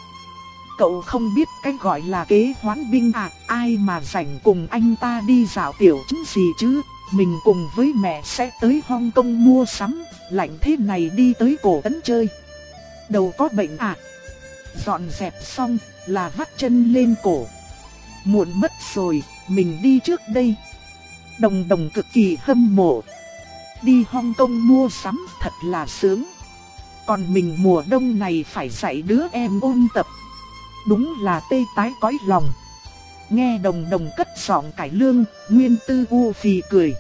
Cậu không biết cái gọi là kế hoán binh à, ai mà rảnh cùng anh ta đi dạo tiểu trấn gì chứ. Mình cùng với mẹ sẽ tới Hong Kong mua sắm, lạnh thế này đi tới cổ trấn chơi. Đầu có bệnh à? Dọn dẹp xong là vắt chân lên cổ. Muộn mất rồi, mình đi trước đây. Đồng Đồng cực kỳ hâm mộ. Đi Hong Kong mua sắm thật là sướng. Còn mình mùa đông này phải dạy đứa em ôn tập. Đúng là tê tái cõi lòng. Nghe Đồng Đồng cất giọng cải lương, Nguyên Tư U phì cười.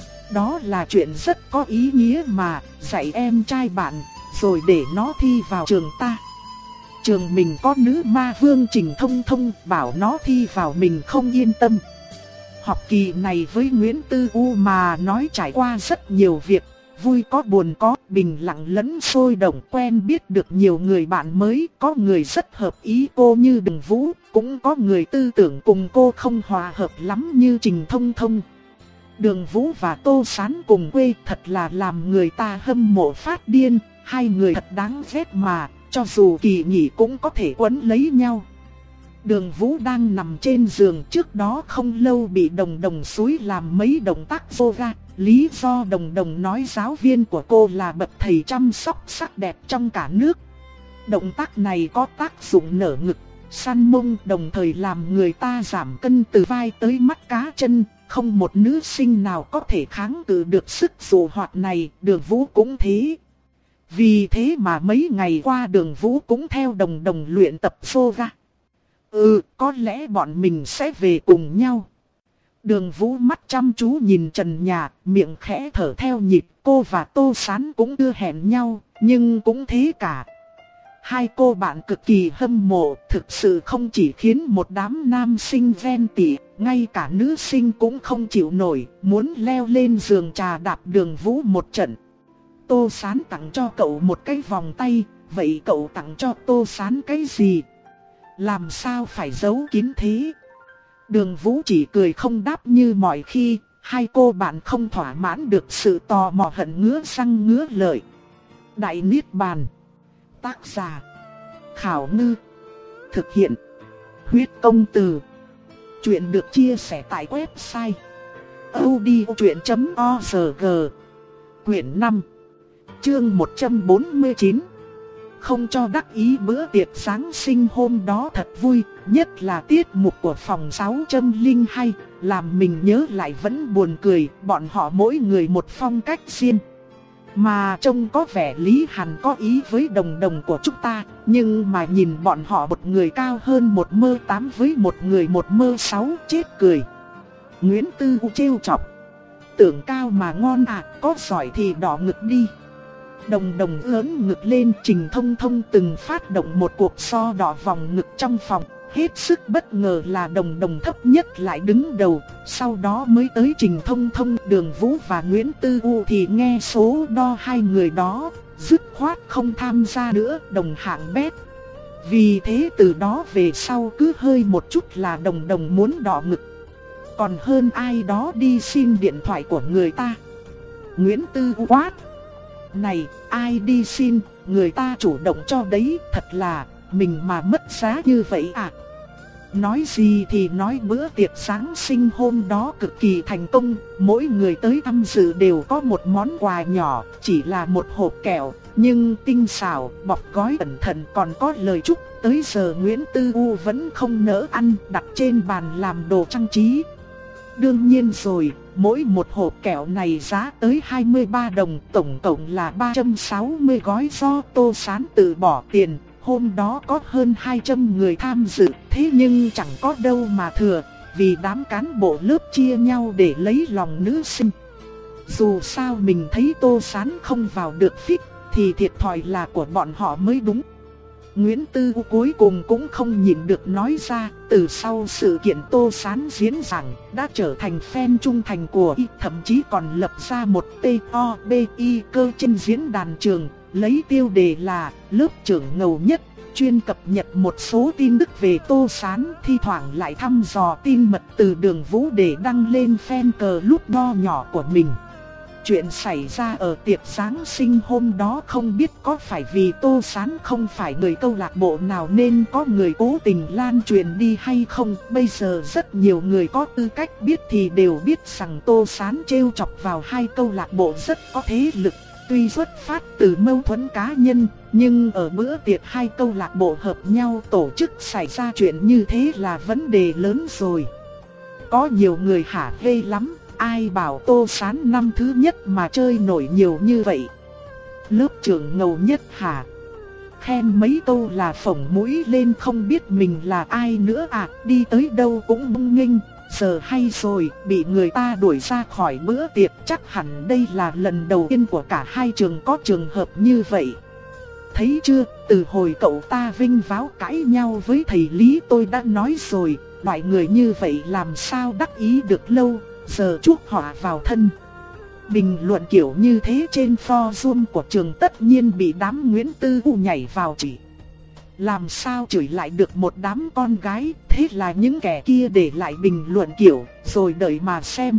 Đó là chuyện rất có ý nghĩa mà, dạy em trai bạn, rồi để nó thi vào trường ta. Trường mình có nữ ma vương Trình Thông Thông, bảo nó thi vào mình không yên tâm. Học kỳ này với Nguyễn Tư U mà nói trải qua rất nhiều việc, vui có buồn có, bình lặng lẫn sôi động, quen biết được nhiều người bạn mới, có người rất hợp ý cô như Đường Vũ, cũng có người tư tưởng cùng cô không hòa hợp lắm như Trình Thông Thông. Đường Vũ và Tô Sán cùng quê thật là làm người ta hâm mộ phát điên, hai người thật đáng ghét mà, cho dù kỳ nghỉ cũng có thể quấn lấy nhau. Đường Vũ đang nằm trên giường, trước đó không lâu bị Đồng Đồng xúi làm mấy động tác yoga. Lý do Đồng Đồng nói giáo viên của cô là bậc thầy chăm sóc sắc đẹp trong cả nước. Động tác này có tác dụng nở ngực, săn mông, đồng thời làm người ta giảm cân từ vai tới mắt cá chân. Không một nữ sinh nào có thể kháng cự được sức dụ hoạt này, Đường Vũ cũng thế. Vì thế mà mấy ngày qua Đường Vũ cũng theo Đồng Đồng luyện tập yoga. Ừ, có lẽ bọn mình sẽ về cùng nhau. Đường Vũ mắt chăm chú nhìn trần nhà, miệng khẽ thở theo nhịp. Cô và Tô Sán cũng chưa hẹn nhau, nhưng cũng thế cả. Hai cô bạn cực kỳ hâm mộ, thực sự không chỉ khiến một đám nam sinh ghen tị, ngay cả nữ sinh cũng không chịu nổi, muốn leo lên giường trà đạp Đường Vũ một trận. Tô Sán tặng cho cậu một cái vòng tay, vậy cậu tặng cho Tô Sán cái gì? Làm sao phải giấu kín thế? Đường Vũ chỉ cười không đáp như mọi khi, hai cô bạn không thỏa mãn được sự tò mò hận ngứa răng ngứa lợi. Đại Niết Bàn. Tác giả Khảo Ngư. Thực hiện Huyết Công Từ. Chuyện được chia sẻ tại website audiochuyện chấm org. Quyển năm, chương một trăm bốn mươi chín. Không cho đắc ý bữa tiệc Giáng sinh hôm đó thật vui, nhất là tiết mục của phòng sáu trăm lẻ hai, làm mình nhớ lại vẫn buồn cười, bọn họ mỗi người một phong cách riêng. Mà trông có vẻ Lý Hàn có ý với Đồng Đồng của chúng ta, nhưng mà nhìn bọn họ một người cao hơn một mơ tám với một người một mơ sáu, chết cười. Nguyễn Tư U trêu chọc. Tưởng cao mà ngon à, có giỏi thì đỏ ngực đi. Đồng Đồng ưỡn ngực lên, Trình Thông Thông từng phát động một cuộc so đỏ vòng ngực trong phòng. Hết sức bất ngờ là Đồng Đồng thấp nhất lại đứng đầu, sau đó mới tới Trình Thông Thông. Đường Vũ và Nguyễn Tư U thì nghe số đo hai người đó, dứt khoát không tham gia nữa, đồng hạng bét. Vì thế từ đó về sau cứ hơi một chút là Đồng Đồng muốn đỏ ngực, còn hơn ai đó đi xin điện thoại của người ta. Nguyễn Tư U quát: này, ai đi xin, người ta chủ động cho đấy, thật là, mình mà mất giá như vậy à? Nói gì thì nói, bữa tiệc Giáng sinh hôm đó cực kỳ thành công, mỗi người tới tham dự đều có một món quà nhỏ, chỉ là một hộp kẹo, nhưng tinh xảo, bọc gói cẩn thận, còn có lời chúc, tới giờ Nguyễn Tư U vẫn không nỡ ăn, đặt trên bàn làm đồ trang trí. Đương nhiên rồi, mỗi một hộp kẹo này giá tới hai mươi ba đồng, tổng cộng là ba trăm sáu mươi gói do Tô Sán tự bỏ tiền. Hôm đó có hơn hai trăm người tham dự, thế nhưng chẳng có đâu mà thừa, vì đám cán bộ lớp chia nhau để lấy lòng nữ sinh. Dù sao mình thấy Tô Sán không vào được phích, thì thiệt thòi là của bọn họ mới đúng. Nguyễn Tư U cuối cùng cũng không nhịn được nói ra, từ sau sự kiện Tô Sán diễn giảng, đã trở thành fan trung thành của y, thậm chí còn lập ra một tê o bê i cơ trên diễn đàn trường, lấy tiêu đề là lớp trưởng ngầu nhất, chuyên cập nhật một số tin tức về Tô Sán, thi thoảng lại thăm dò tin mật từ Đường Vũ để đăng lên fan club nho nhỏ của mình. Chuyện xảy ra ở tiệc Giáng sinh hôm đó không biết có phải vì Tô Sán không phải người câu lạc bộ nào nên có người cố tình lan truyền đi hay không. Bây giờ rất nhiều người có tư cách biết thì đều biết rằng Tô Sán trêu chọc vào hai câu lạc bộ rất có thế lực. Tuy xuất phát từ mâu thuẫn cá nhân, nhưng ở bữa tiệc hai câu lạc bộ hợp nhau tổ chức xảy ra chuyện như thế là vấn đề lớn rồi. Có nhiều người hả hê lắm. Ai bảo Tô Sán năm thứ nhất mà chơi nổi nhiều như vậy? Lớp trưởng ngầu nhất hả? Khen mấy câu là phồng mũi lên không biết mình là ai nữa à? Đi tới đâu cũng bưng nghênh. Giờ hay rồi, bị người ta đuổi ra khỏi bữa tiệc. Chắc hẳn đây là lần đầu tiên của cả hai trường có trường hợp như vậy. Thấy chưa, từ hồi cậu ta vinh váo cãi nhau với thầy Lý tôi đã nói rồi. Loại người như vậy làm sao đắc ý được lâu, giờ chuốc họa vào thân. Bình luận kiểu như thế trên forum của trường tất nhiên bị đám Nguyễn Tư U nhảy vào chỉ. Làm sao chửi lại được một đám con gái, thế là những kẻ kia để lại bình luận kiểu, rồi đợi mà xem.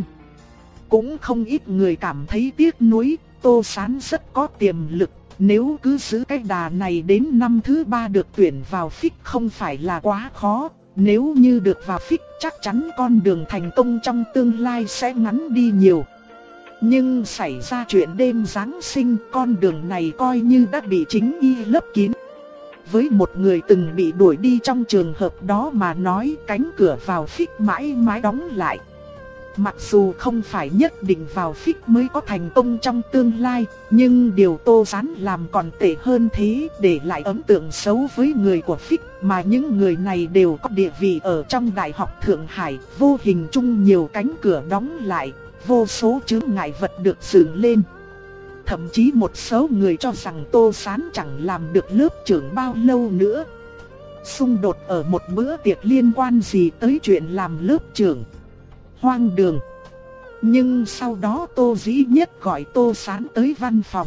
Cũng không ít người cảm thấy tiếc nuối, Tô Sán rất có tiềm lực, nếu cứ giữ cái đà này đến năm thứ ba được tuyển vào phích không phải là quá khó. Nếu như được vào phích chắc chắn con đường thành công trong tương lai sẽ ngắn đi nhiều. Nhưng xảy ra chuyện đêm Giáng sinh, con đường này coi như đã bị chính y lấp kín. Với một người từng bị đuổi đi trong trường hợp đó mà nói, cánh cửa vào phích mãi mãi đóng lại. Mặc dù không phải nhất định vào phích mới có thành công trong tương lai, nhưng điều Tô Sán làm còn tệ hơn thế, để lại ấn tượng xấu với người của phích, mà những người này đều có địa vị ở trong Đại học Thượng Hải, vô hình chung nhiều cánh cửa đóng lại, vô số chướng ngại vật được dựng lên. Thậm chí một số người cho rằng Tô Sán chẳng làm được lớp trưởng bao lâu nữa. Xung đột ở một bữa tiệc liên quan gì tới chuyện làm lớp trưởng? Hoang đường. Nhưng sau đó Tô Dĩ Nhất gọi Tô Sán tới văn phòng.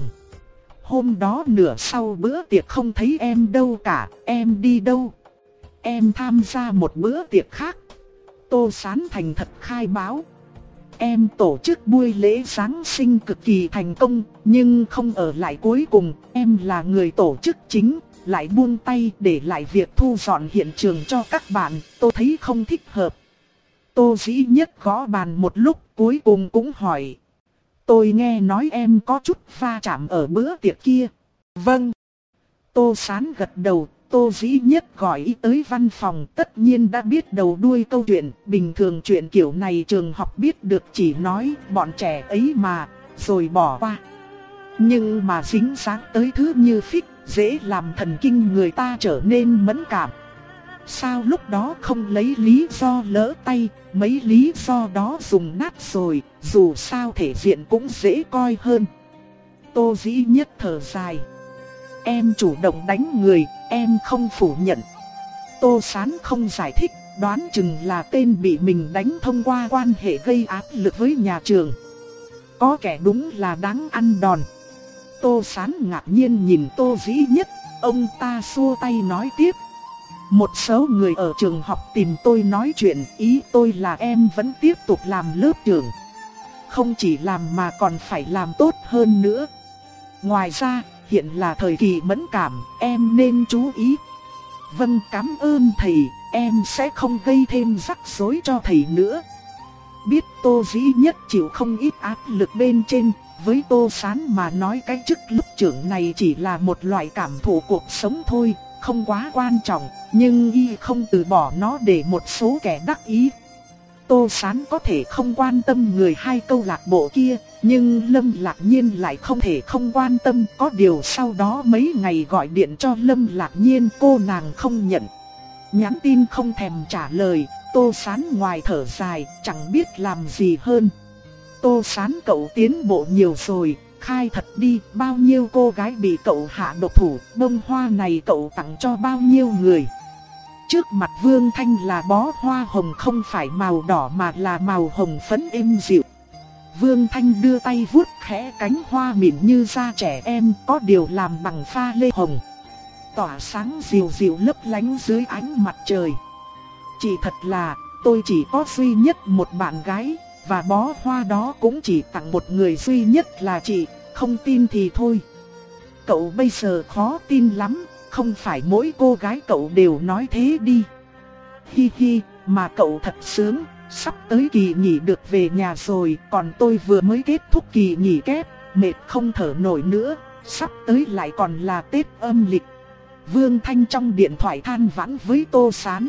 Hôm đó nửa sau bữa tiệc không thấy em đâu cả, em đi đâu? Em tham gia một bữa tiệc khác. Tô Sán thành thật khai báo. Em tổ chức buổi lễ Giáng sinh cực kỳ thành công, nhưng không ở lại cuối cùng, em là người tổ chức chính, lại buông tay để lại việc thu dọn hiện trường cho các bạn, tôi thấy không thích hợp. Tô Dĩ Nhất gõ bàn một lúc cuối cùng cũng hỏi. Tôi nghe nói em có chút va chạm ở bữa tiệc kia. Vâng. Tô Sán gật đầu. Tô Dĩ Nhất gọi y tới văn phòng, tất nhiên đã biết đầu đuôi câu chuyện. Bình thường chuyện kiểu này trường học biết được chỉ nói bọn trẻ ấy mà, rồi bỏ qua. Nhưng mà dính dáng tới thứ như phích, dễ làm thần kinh người ta trở nên mẫn cảm. Sao lúc đó không lấy lý do lỡ tay, mấy lý do đó dùng nát rồi, dù sao thể diện cũng dễ coi hơn. Tô Dĩ Nhất thở dài. Em chủ động đánh người, em không phủ nhận. Tô Sán không giải thích, đoán chừng là tên bị mình đánh thông qua quan hệ gây áp lực với nhà trường. Có kẻ đúng là đáng ăn đòn. Tô Sán ngạc nhiên nhìn Tô Dĩ Nhất, ông ta xua tay nói tiếp. Một số người ở trường học tìm tôi nói chuyện, ý tôi là em vẫn tiếp tục làm lớp trưởng. Không chỉ làm mà còn phải làm tốt hơn nữa. Ngoài ra, hiện là thời kỳ mẫn cảm, em nên chú ý. Vâng, cảm ơn thầy, em sẽ không gây thêm rắc rối cho thầy nữa. Biết Tô Dĩ Nhất chịu không ít áp lực bên trên, với Tô Sán mà nói cái chức lớp trưởng này chỉ là một loại cảm thụ cuộc sống thôi. không quá quan trọng, nhưng y không từ bỏ nó để một số kẻ đắc ý. Tô Sán có thể không quan tâm người hai câu lạc bộ kia, nhưng Lâm Lạc Nhiên lại không thể không quan tâm. Có điều sau đó mấy ngày gọi điện cho Lâm Lạc Nhiên, cô nàng không nhận. Nhắn tin không thèm trả lời, Tô Sán ngoài thở dài, chẳng biết làm gì hơn. Tô Sán, cậu tiến bộ nhiều rồi, khai thật đi, bao nhiêu cô gái bị cậu hạ độc thủ, bông hoa này cậu tặng cho bao nhiêu người. Trước mặt Vương Thanh là bó hoa hồng không phải màu đỏ mà là màu hồng phấn êm dịu. Vương Thanh đưa tay vuốt khẽ cánh hoa mịn như da trẻ em, có điều làm bằng pha lê hồng, tỏa sáng dịu dịu lấp lánh dưới ánh mặt trời. Chỉ thật là, tôi chỉ có duy nhất một bạn gái, và bó hoa đó cũng chỉ tặng một người duy nhất là chị, không tin thì thôi. Cậu bây giờ khó tin lắm, không phải mỗi cô gái cậu đều nói thế đi. Hi hi, mà cậu thật sướng, sắp tới kỳ nghỉ được về nhà rồi, còn tôi vừa mới kết thúc kỳ nghỉ kép, mệt không thở nổi nữa, sắp tới lại còn là Tết âm lịch. Vương Thanh trong điện thoại than vãn với Tô Sán.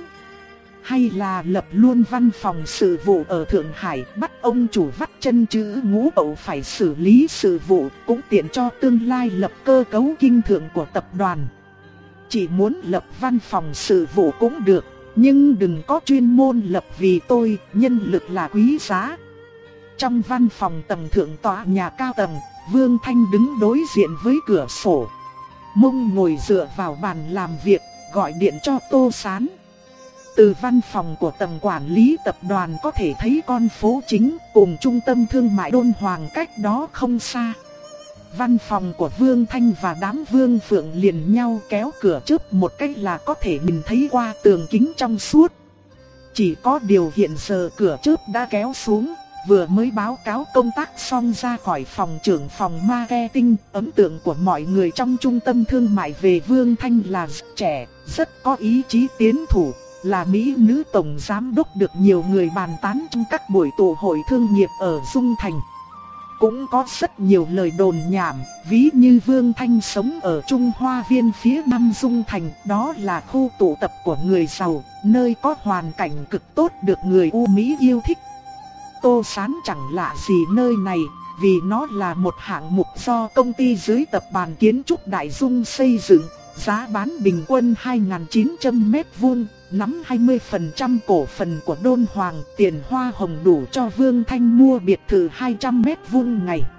Hay là lập luôn văn phòng sự vụ ở Thượng Hải, bắt ông chủ vắt chân chữ Ngũ cậu phải xử lý sự vụ, cũng tiện cho tương lai lập cơ cấu kinh thượng của tập đoàn. Chỉ muốn lập văn phòng sự vụ cũng được, nhưng đừng có chuyên môn lập, vì tôi, nhân lực là quý giá. Trong văn phòng tầng thượng tòa nhà cao tầng, Vương Thanh đứng đối diện với cửa sổ, mông ngồi dựa vào bàn làm việc, gọi điện cho Tô Sán. Từ văn phòng của tầng quản lý tập đoàn có thể thấy con phố chính cùng trung tâm thương mại Đôn Hoàng cách đó không xa. Văn phòng của Vương Thanh và đám Vương Phượng liền nhau kéo cửa trước một cách là có thể nhìn thấy qua tường kính trong suốt. Chỉ có điều hiện giờ cửa trước đã kéo xuống, vừa mới báo cáo công tác xong ra khỏi phòng trưởng phòng marketing. Ấn tượng của mọi người trong trung tâm thương mại về Vương Thanh là rất trẻ, rất có ý chí tiến thủ, là mỹ nữ tổng giám đốc được nhiều người bàn tán trong các buổi tụ hội thương nghiệp ở Dung Thành. Cũng có rất nhiều lời đồn nhảm, ví như Vương Thanh sống ở Trung Hoa Viên phía Nam Dung Thành, đó là khu tụ tập của người giàu, nơi có hoàn cảnh cực tốt được người U Mỹ yêu thích. Tô Sán chẳng lạ gì nơi này, vì nó là một hạng mục do công ty dưới tập đoàn kiến trúc Đại Dung xây dựng, giá bán bình quân hai nghìn chín trăm mét vuông, nắm hai mươi phần trăm cổ phần của Đôn Hoàng, tiền hoa hồng đủ cho Vương Thanh mua biệt thự hai trăm mét vuông ngày.